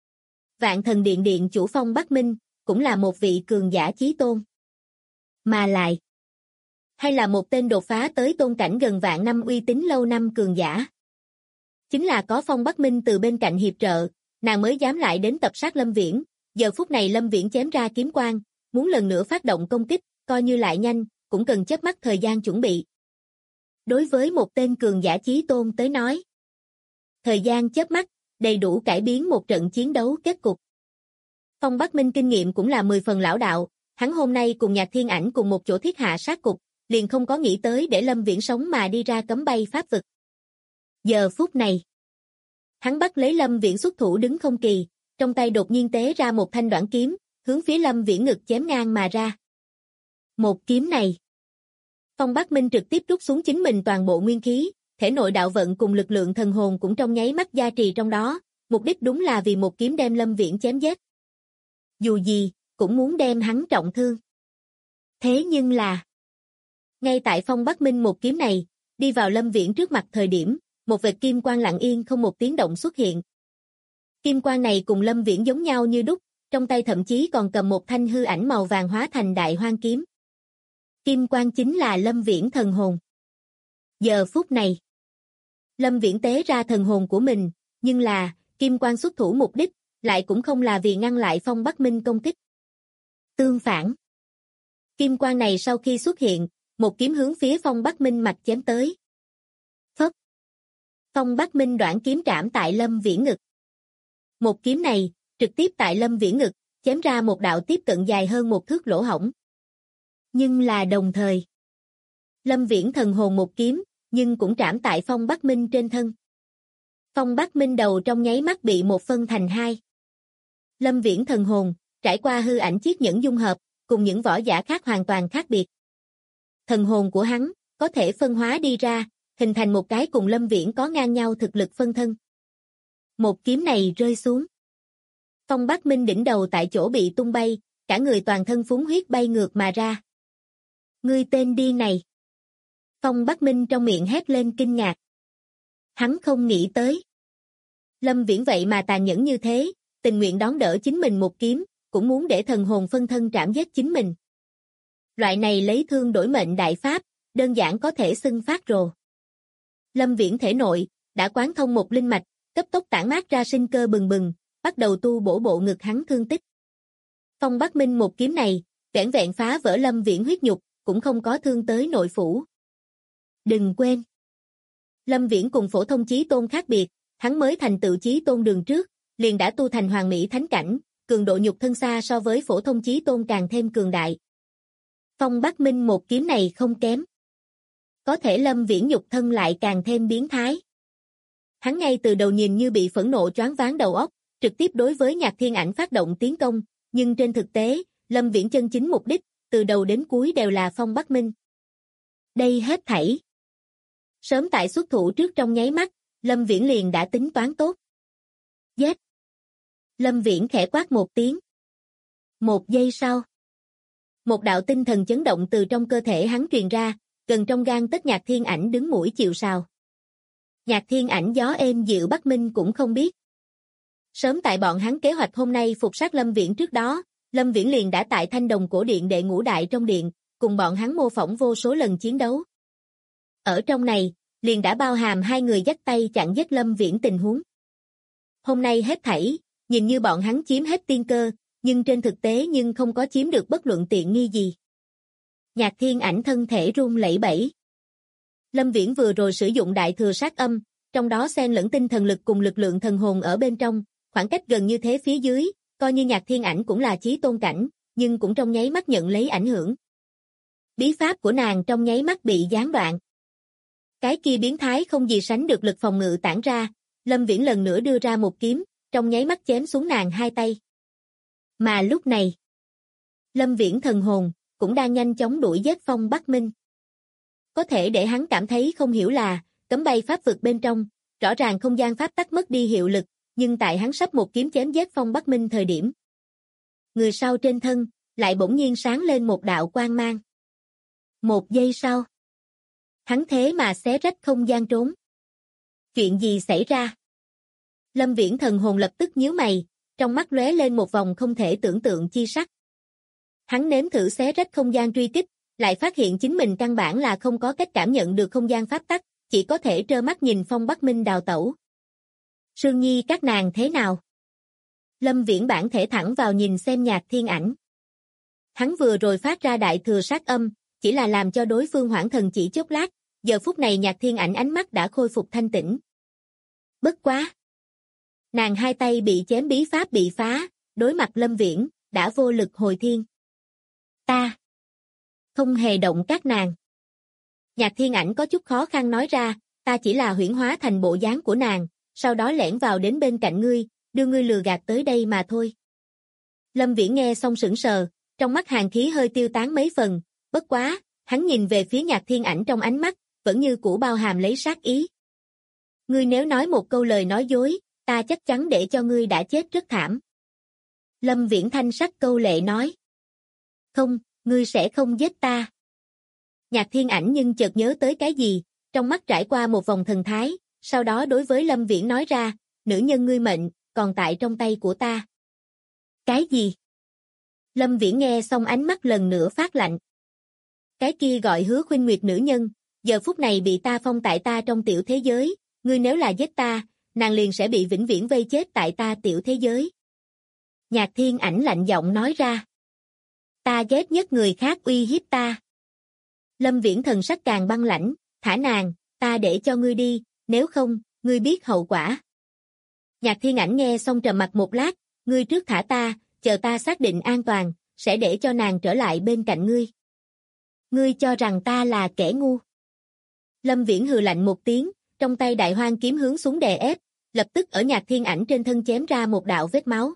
Vạn Thần Điện điện chủ Phong Bắc Minh, cũng là một vị cường giả chí tôn. Mà lại, hay là một tên đột phá tới tôn cảnh gần vạn năm uy tín lâu năm cường giả. Chính là có Phong Bắc Minh từ bên cạnh hiệp trợ, nàng mới dám lại đến tập sát Lâm Viễn. Giờ phút này Lâm Viễn chém ra kiếm quang, muốn lần nữa phát động công kích, coi như lại nhanh, cũng cần chớp mắt thời gian chuẩn bị. Đối với một tên cường giả chí tôn tới nói, thời gian chớp mắt, đầy đủ cải biến một trận chiến đấu kết cục. Phong Bắc Minh kinh nghiệm cũng là 10 phần lão đạo, hắn hôm nay cùng Nhạc Thiên Ảnh cùng một chỗ thiết hạ sát cục, liền không có nghĩ tới để Lâm Viễn sống mà đi ra cấm bay pháp vực. Giờ phút này, hắn bắt lấy Lâm Viễn xuất thủ đứng không kỳ, trong tay đột nhiên tế ra một thanh đoạn kiếm, hướng phía Lâm Viễn ngực chém ngang mà ra. Một kiếm này, Phong Bắc Minh trực tiếp rút xuống chính mình toàn bộ nguyên khí, thể nội đạo vận cùng lực lượng thần hồn cũng trong nháy mắt gia trì trong đó, mục đích đúng là vì một kiếm đem Lâm Viễn chém giết. Dù gì, cũng muốn đem hắn trọng thương. Thế nhưng là, ngay tại Phong Bắc Minh một kiếm này, đi vào Lâm Viễn trước mặt thời điểm, một vệt kim quang lặng yên không một tiếng động xuất hiện. Kim quang này cùng Lâm Viễn giống nhau như đúc, trong tay thậm chí còn cầm một thanh hư ảnh màu vàng hóa thành đại hoang kiếm. Kim quang chính là Lâm Viễn thần hồn. Giờ phút này, Lâm Viễn tế ra thần hồn của mình, nhưng là, kim quang xuất thủ mục đích, lại cũng không là vì ngăn lại Phong Bắc Minh công kích. Tương phản, kim quang này sau khi xuất hiện, một kiếm hướng phía Phong Bắc Minh mạch chém tới. Phất. Phong Bắc Minh đoạn kiếm trảm tại Lâm Viễn ngực. Một kiếm này, trực tiếp tại Lâm Viễn ngực, chém ra một đạo tiếp cận dài hơn một thước lỗ hổng. Nhưng là đồng thời, Lâm Viễn thần hồn một kiếm, nhưng cũng trảm tại Phong Bắc Minh trên thân. Phong Bắc Minh đầu trong nháy mắt bị một phân thành hai. Lâm Viễn thần hồn, trải qua hư ảnh chiết nhẫn dung hợp, cùng những võ giả khác hoàn toàn khác biệt. Thần hồn của hắn, có thể phân hóa đi ra, hình thành một cái cùng Lâm Viễn có ngang nhau thực lực phân thân. Một kiếm này rơi xuống. Phong Bắc Minh đỉnh đầu tại chỗ bị tung bay, cả người toàn thân phúng huyết bay ngược mà ra. Ngươi tên điên này. Phong Bắc Minh trong miệng hét lên kinh ngạc. Hắn không nghĩ tới. Lâm Viễn vậy mà tàn nhẫn như thế, tình nguyện đón đỡ chính mình một kiếm, cũng muốn để thần hồn phân thân trảm giết chính mình. Loại này lấy thương đổi mệnh đại pháp, đơn giản có thể xưng phát rồ. Lâm Viễn thể nội, đã quán thông một linh mạch, cấp tốc tản mát ra sinh cơ bừng bừng, bắt đầu tu bổ bộ ngực hắn thương tích. Phong Bắc Minh một kiếm này, vẻn vẹn phá vỡ Lâm Viễn huyết nhục, cũng không có thương tới nội phủ. Đừng quên, Lâm Viễn cùng phổ thông chí tôn khác biệt, hắn mới thành tựu chí tôn đường trước, liền đã tu thành hoàn mỹ thánh cảnh, cường độ nhục thân xa so với phổ thông chí tôn càng thêm cường đại. Phong Bắc Minh một kiếm này không kém. Có thể Lâm Viễn nhục thân lại càng thêm biến thái. Hắn ngay từ đầu nhìn như bị phẫn nộ choáng váng đầu óc, trực tiếp đối với Nhạc Thiên Ảnh phát động tiến công, nhưng trên thực tế, Lâm Viễn chân chính mục đích, từ đầu đến cuối đều là Phong Bắc Minh. Đây hết thảy. Sớm tại xuất thủ trước trong nháy mắt, Lâm Viễn liền đã tính toán tốt. Giết! Lâm Viễn khẽ quát một tiếng. Một giây sau, một đạo tinh thần chấn động từ trong cơ thể hắn truyền ra, gần trong gang tấc Nhạc Thiên Ảnh đứng mũi chịu sào. Nhạc Thiên Ảnh gió êm dịu Bắc Minh cũng không biết. Sớm tại bọn hắn kế hoạch hôm nay phục sát Lâm Viễn trước đó, Lâm Viễn liền đã tại Thanh Đồng Cổ Điện đệ ngũ đại trong điện, cùng bọn hắn mô phỏng vô số lần chiến đấu. Ở trong này, liền đã bao hàm hai người dắt tay chặn giết Lâm Viễn tình huống. Hôm nay hết thảy, nhìn như bọn hắn chiếm hết tiên cơ, nhưng trên thực tế nhưng không có chiếm được bất luận tiện nghi gì. Nhạc Thiên Ảnh thân thể run lẩy bẩy. Lâm Viễn vừa rồi sử dụng đại thừa sát âm, trong đó xen lẫn tinh thần lực cùng lực lượng thần hồn ở bên trong, khoảng cách gần như thế phía dưới, coi như Nhạc Thiên Ảnh cũng là chí tôn cảnh, nhưng cũng trong nháy mắt nhận lấy ảnh hưởng. Bí pháp của nàng trong nháy mắt bị gián đoạn. Cái kia biến thái không gì sánh được lực phòng ngự tản ra, Lâm Viễn lần nữa đưa ra một kiếm, trong nháy mắt chém xuống nàng hai tay. Mà lúc này, Lâm Viễn thần hồn cũng đang nhanh chóng đuổi giết Phong Bắc Minh. Có thể để hắn cảm thấy không hiểu là, cấm bay pháp vực bên trong, rõ ràng không gian pháp tắc mất đi hiệu lực, nhưng tại hắn sắp một kiếm chém giết Phong Bắc Minh thời điểm, người sau trên thân lại bỗng nhiên sáng lên một đạo quang mang. Một giây sau, hắn thế mà xé rách không gian trốn. Chuyện gì xảy ra? Lâm Viễn thần hồn lập tức nhíu mày, trong mắt lóe lên một vòng không thể tưởng tượng chi sắc. Hắn nếm thử xé rách không gian truy kích, lại phát hiện chính mình căn bản là không có cách cảm nhận được không gian pháp tắc, chỉ có thể trơ mắt nhìn Phong Bắc Minh đào tẩu. Sương Nhi các nàng thế nào? Lâm Viễn bản thể thẳng vào nhìn xem Nhạc Thiên Ảnh. Hắn vừa rồi phát ra đại thừa sát âm, chỉ là làm cho đối phương hoảng thần chỉ chốc lát, giờ phút này Nhạc Thiên Ảnh ánh mắt đã khôi phục thanh tĩnh. Bất quá! Nàng hai tay bị chém bí pháp bị phá, đối mặt Lâm Viễn, đã vô lực hồi thiên. Ta không hề động các nàng. Nhạc Thiên Ảnh có chút khó khăn nói ra, ta chỉ là huyễn hóa thành bộ dáng của nàng, sau đó lẻn vào đến bên cạnh ngươi, đưa ngươi lừa gạt tới đây mà thôi. Lâm Viễn nghe xong sững sờ, trong mắt hàn khí hơi tiêu tán mấy phần, bất quá, hắn nhìn về phía Nhạc Thiên Ảnh trong ánh mắt, vẫn như cũ bao hàm lấy sát ý. Ngươi nếu nói một câu lời nói dối, ta chắc chắn để cho ngươi đã chết rất thảm. Lâm Viễn thanh sắc câu lệ nói. Không, ngươi sẽ không giết ta. Nhạc Thiên Ảnh nhưng chợt nhớ tới cái gì, trong mắt trải qua một vòng thần thái, sau đó đối với Lâm Viễn nói ra, nữ nhân ngươi mệnh, còn tại trong tay của ta. Cái gì? Lâm Viễn nghe xong ánh mắt lần nữa phát lạnh. Cái kia gọi Hứa Khuynh Nguyệt nữ nhân, giờ phút này bị ta phong tại ta trong tiểu thế giới, ngươi nếu là giết ta, nàng liền sẽ bị vĩnh viễn vây chết tại ta tiểu thế giới. Nhạc Thiên Ảnh lạnh giọng nói ra. Ta ghét nhất người khác uy hiếp ta. Lâm Viễn thần sắc càng băng lãnh, thả nàng, ta để cho ngươi đi, nếu không, ngươi biết hậu quả. Nhạc Thiên Ảnh nghe xong trầm mặc một lát, ngươi trước thả ta, chờ ta xác định an toàn, sẽ để cho nàng trở lại bên cạnh ngươi. Ngươi cho rằng ta là kẻ ngu. Lâm Viễn hừ lạnh một tiếng, trong tay đại hoang kiếm hướng xuống đè ép, lập tức ở Nhạc Thiên Ảnh trên thân chém ra một đạo vết máu.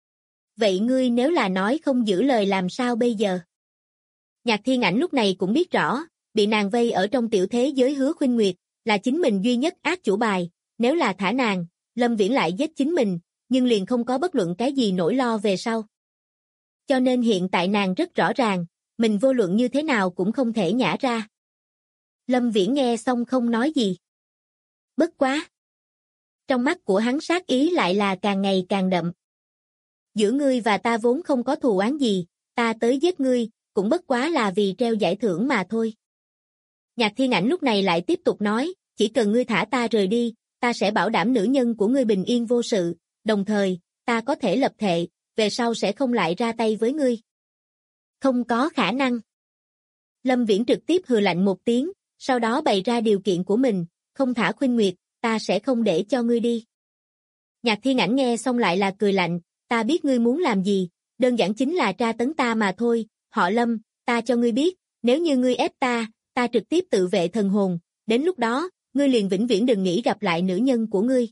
Vậy ngươi nếu là nói không giữ lời làm sao bây giờ? Nhạc Thiên Ảnh lúc này cũng biết rõ, bị nàng vây ở trong tiểu thế giới Hứa Khuynh Nguyệt, là chính mình duy nhất ác chủ bài, nếu là thả nàng, Lâm Viễn lại giết chính mình, nhưng liền không có bất luận cái gì nỗi lo về sau. Cho nên hiện tại nàng rất rõ ràng, mình vô luận như thế nào cũng không thể nhả ra. Lâm Viễn nghe xong không nói gì. Bất quá! Trong mắt của hắn sát ý lại là càng ngày càng đậm. Giữa ngươi và ta vốn không có thù oán gì, ta tới giết ngươi, cũng bất quá là vì treo giải thưởng mà thôi. Nhạc Thiên Ảnh lúc này lại tiếp tục nói, chỉ cần ngươi thả ta rời đi, ta sẽ bảo đảm nữ nhân của ngươi bình yên vô sự, đồng thời, ta có thể lập thệ, về sau sẽ không lại ra tay với ngươi. Không có khả năng. Lâm Viễn trực tiếp hừ lạnh một tiếng, sau đó bày ra điều kiện của mình, không thả Khuynh Nguyệt, ta sẽ không để cho ngươi đi. Nhạc Thiên Ảnh nghe xong lại là cười lạnh, ta biết ngươi muốn làm gì, đơn giản chính là tra tấn ta mà thôi, họ Lâm, ta cho ngươi biết, nếu như ngươi ép ta trực tiếp tự vệ thần hồn, đến lúc đó, ngươi liền vĩnh viễn đừng nghĩ gặp lại nữ nhân của ngươi.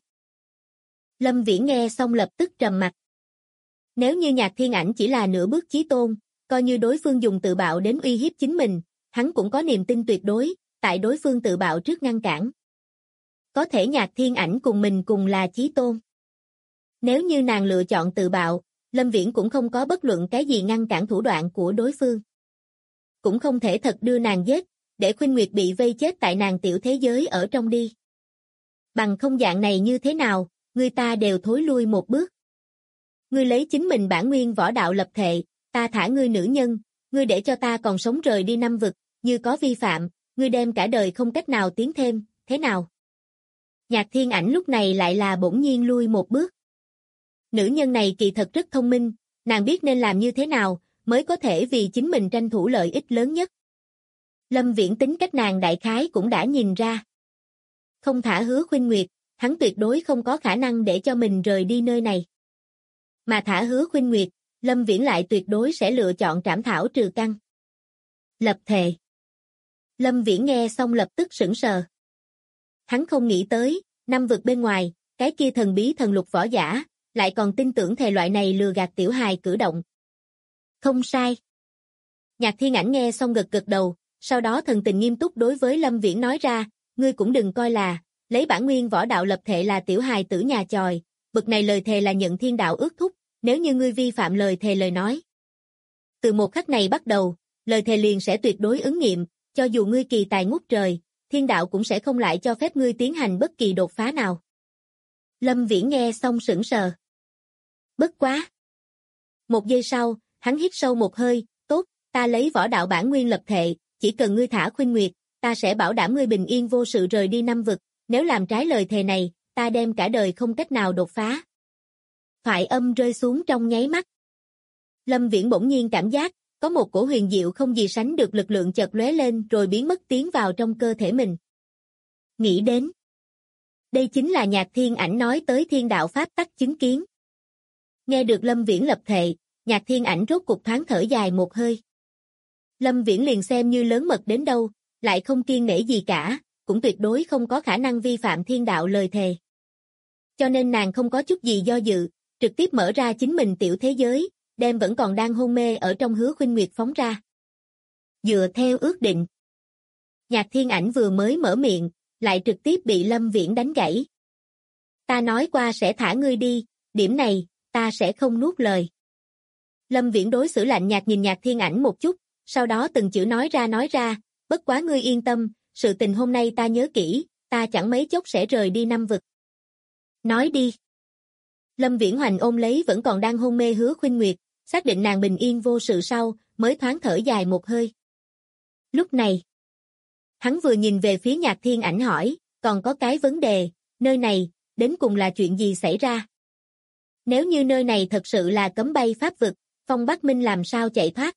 Lâm Viễn nghe xong lập tức trầm mặt. Nếu như Nhạc Thiên Ảnh chỉ là nửa bước chí tôn, coi như đối phương dùng tự bạo đến uy hiếp chính mình, hắn cũng có niềm tin tuyệt đối, tại đối phương tự bạo trước ngăn cản. Có thể Nhạc Thiên Ảnh cùng mình cùng là chí tôn. Nếu như nàng lựa chọn tự bạo, Lâm Viễn cũng không có bất luận cái gì ngăn cản thủ đoạn của đối phương. Cũng không thể thật đưa nàng giết, để Khuynh Nguyệt bị vây chết tại nàng tiểu thế giới ở trong đi. Bằng không dạng này như thế nào, người ta đều thối lui một bước. Ngươi lấy chính mình bản nguyên võ đạo lập thệ, ta thả ngươi nữ nhân, ngươi để cho ta còn sống rời đi năm vực, như có vi phạm, ngươi đem cả đời không cách nào tiến thêm, thế nào? Nhạc Thiên Ảnh lúc này lại là bỗng nhiên lui một bước. Nữ nhân này kỳ thật rất thông minh, nàng biết nên làm như thế nào, mới có thể vì chính mình tranh thủ lợi ích lớn nhất. Lâm Viễn tính cách nàng đại khái cũng đã nhìn ra. Không thả Hứa Khuynh Nguyệt, hắn tuyệt đối không có khả năng để cho mình rời đi nơi này. Mà thả Hứa Khuynh Nguyệt, Lâm Viễn lại tuyệt đối sẽ lựa chọn trảm thảo trừ căn. Lập thề. Lâm Viễn nghe xong lập tức sững sờ. Hắn không nghĩ tới, năm vực bên ngoài, cái kia thần bí thần lục võ giả, lại còn tin tưởng thề loại này lừa gạt tiểu hài cử động. Không sai. Nhạc Thiên Ảnh nghe xong gật gật đầu, sau đó thần tình nghiêm túc đối với Lâm Viễn nói ra, ngươi cũng đừng coi là, lấy bản nguyên võ đạo lập thệ là tiểu hài tử nhà chòi, bực này lời thề là nhận thiên đạo ước thúc, nếu như ngươi vi phạm lời thề lời nói. Từ một khắc này bắt đầu, lời thề liền sẽ tuyệt đối ứng nghiệm, cho dù ngươi kỳ tài ngút trời, thiên đạo cũng sẽ không lại cho phép ngươi tiến hành bất kỳ đột phá nào. Lâm Viễn nghe xong sững sờ. Bất quá. Một giây sau, hắn hít sâu một hơi, tốt, ta lấy võ đạo bản nguyên lập thệ, chỉ cần ngươi thả Khuynh Nguyệt, ta sẽ bảo đảm ngươi bình yên vô sự rời đi năm vực, nếu làm trái lời thề này, ta đem cả đời không cách nào đột phá. Thoại âm rơi xuống trong nháy mắt. Lâm Viễn bỗng nhiên cảm giác, có một cổ huyền diệu không gì sánh được lực lượng chợt lóe lên rồi biến mất tiến vào trong cơ thể mình. Nghĩ đến. Đây chính là Nhạc Thiên Ảnh nói tới thiên đạo pháp tắc chứng kiến. Nghe được Lâm Viễn lập thệ, Nhạc Thiên Ảnh rốt cục thoáng thở dài một hơi. Lâm Viễn liền xem như lớn mật đến đâu, lại không kiêng nể gì cả, cũng tuyệt đối không có khả năng vi phạm thiên đạo lời thề. Cho nên nàng không có chút gì do dự, trực tiếp mở ra chính mình tiểu thế giới, đem vẫn còn đang hôn mê ở trong Hứa Khuynh Nguyệt phóng ra. Dựa theo ước định. Nhạc Thiên Ảnh vừa mới mở miệng, lại trực tiếp bị Lâm Viễn đánh gãy. Ta nói qua sẽ thả ngươi đi, điểm này, ta sẽ không nuốt lời. Lâm Viễn đối xử lạnh nhạt nhìn Nhạc Thiên Ảnh một chút, sau đó từng chữ nói ra, bất quá ngươi yên tâm, sự tình hôm nay ta nhớ kỹ, ta chẳng mấy chốc sẽ rời đi năm vực. Nói đi. Lâm Viễn Hoành ôm lấy vẫn còn đang hôn mê Hứa Khuynh Nguyệt, xác định nàng bình yên vô sự sau, mới thoáng thở dài một hơi. Lúc này, hắn vừa nhìn về phía Nhạc Thiên Ảnh hỏi, còn có cái vấn đề, nơi này, đến cùng là chuyện gì xảy ra? Nếu như nơi này thật sự là cấm bay pháp vực, Phong Bắc Minh làm sao chạy thoát?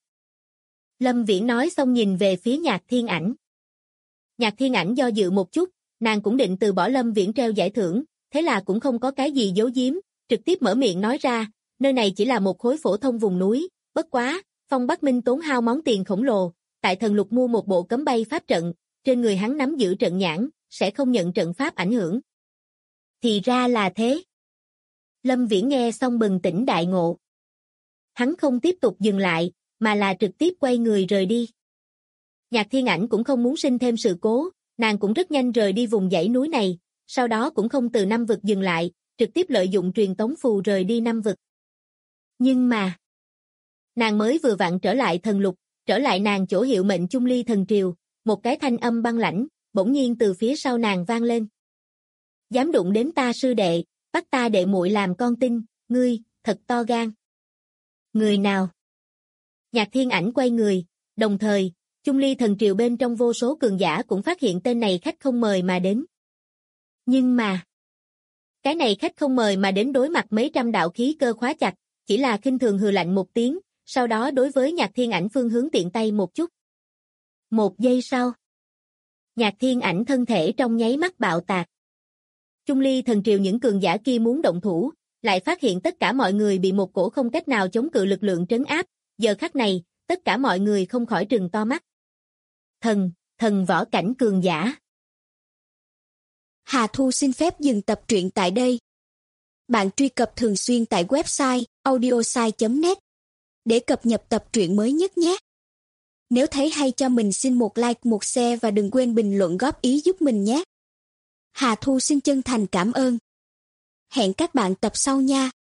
Lâm Viễn nói xong nhìn về phía Nhạc Thiên Ảnh. Nhạc Thiên Ảnh do dự một chút, nàng cũng định từ bỏ Lâm Viễn treo giải thưởng, thế là cũng không có cái gì giấu giếm, trực tiếp mở miệng nói ra, nơi này chỉ là một khối phổ thông vùng núi, bất quá, Phong Bắc Minh tốn hao món tiền khổng lồ, tại thần lục mua một bộ cấm bay pháp trận, trên người hắn nắm giữ trận nhãn, sẽ không nhận trận pháp ảnh hưởng. Thì ra là thế. Lâm Viễn nghe xong bừng tỉnh đại ngộ. Hắn không tiếp tục dừng lại, mà là trực tiếp quay người rời đi. Nhạc Thiên Ảnh cũng không muốn sinh thêm sự cố, nàng cũng rất nhanh rời đi vùng dãy núi này, sau đó cũng không từ năm vực dừng lại, trực tiếp lợi dụng truyền tống phù rời đi năm vực. Nhưng mà, nàng mới vừa vặn trở lại thần lục, trở lại nàng chỗ hiệu mệnh Chung Ly thần triều, một cái thanh âm băng lãnh, bỗng nhiên từ phía sau nàng vang lên. Dám đụng đến ta sư đệ, bắt ta đệ muội làm con tin, ngươi, thật to gan. Người nào? Nhạc Thiên Ảnh quay người, đồng thời, Chung Ly thần triều bên trong vô số cường giả cũng phát hiện tên này khách không mời mà đến. Nhưng mà, cái này khách không mời mà đến đối mặt mấy trăm đạo khí cơ khóa chặt, chỉ là khinh thường hừ lạnh một tiếng, sau đó đối với Nhạc Thiên Ảnh phương hướng tiện tay một chút. 1 giây sau, Nhạc Thiên Ảnh thân thể trong nháy mắt bạo tạc. Chung Ly thần triều những cường giả kia muốn động thủ, lại phát hiện tất cả mọi người bị một cổ không cách nào chống cự lực lượng trấn áp, giờ khắc này, tất cả mọi người không khỏi trừng to mắt. Thần võ cảnh cường giả. Hà Thu xin phép dừng tập truyện tại đây. Bạn truy cập thường xuyên tại website audiosai.net để cập nhật tập truyện mới nhất nhé. Nếu thấy hay cho mình xin một like, một share và đừng quên bình luận góp ý giúp mình nhé. Hà Thu xin chân thành cảm ơn. Hẹn các bạn tập sau nha.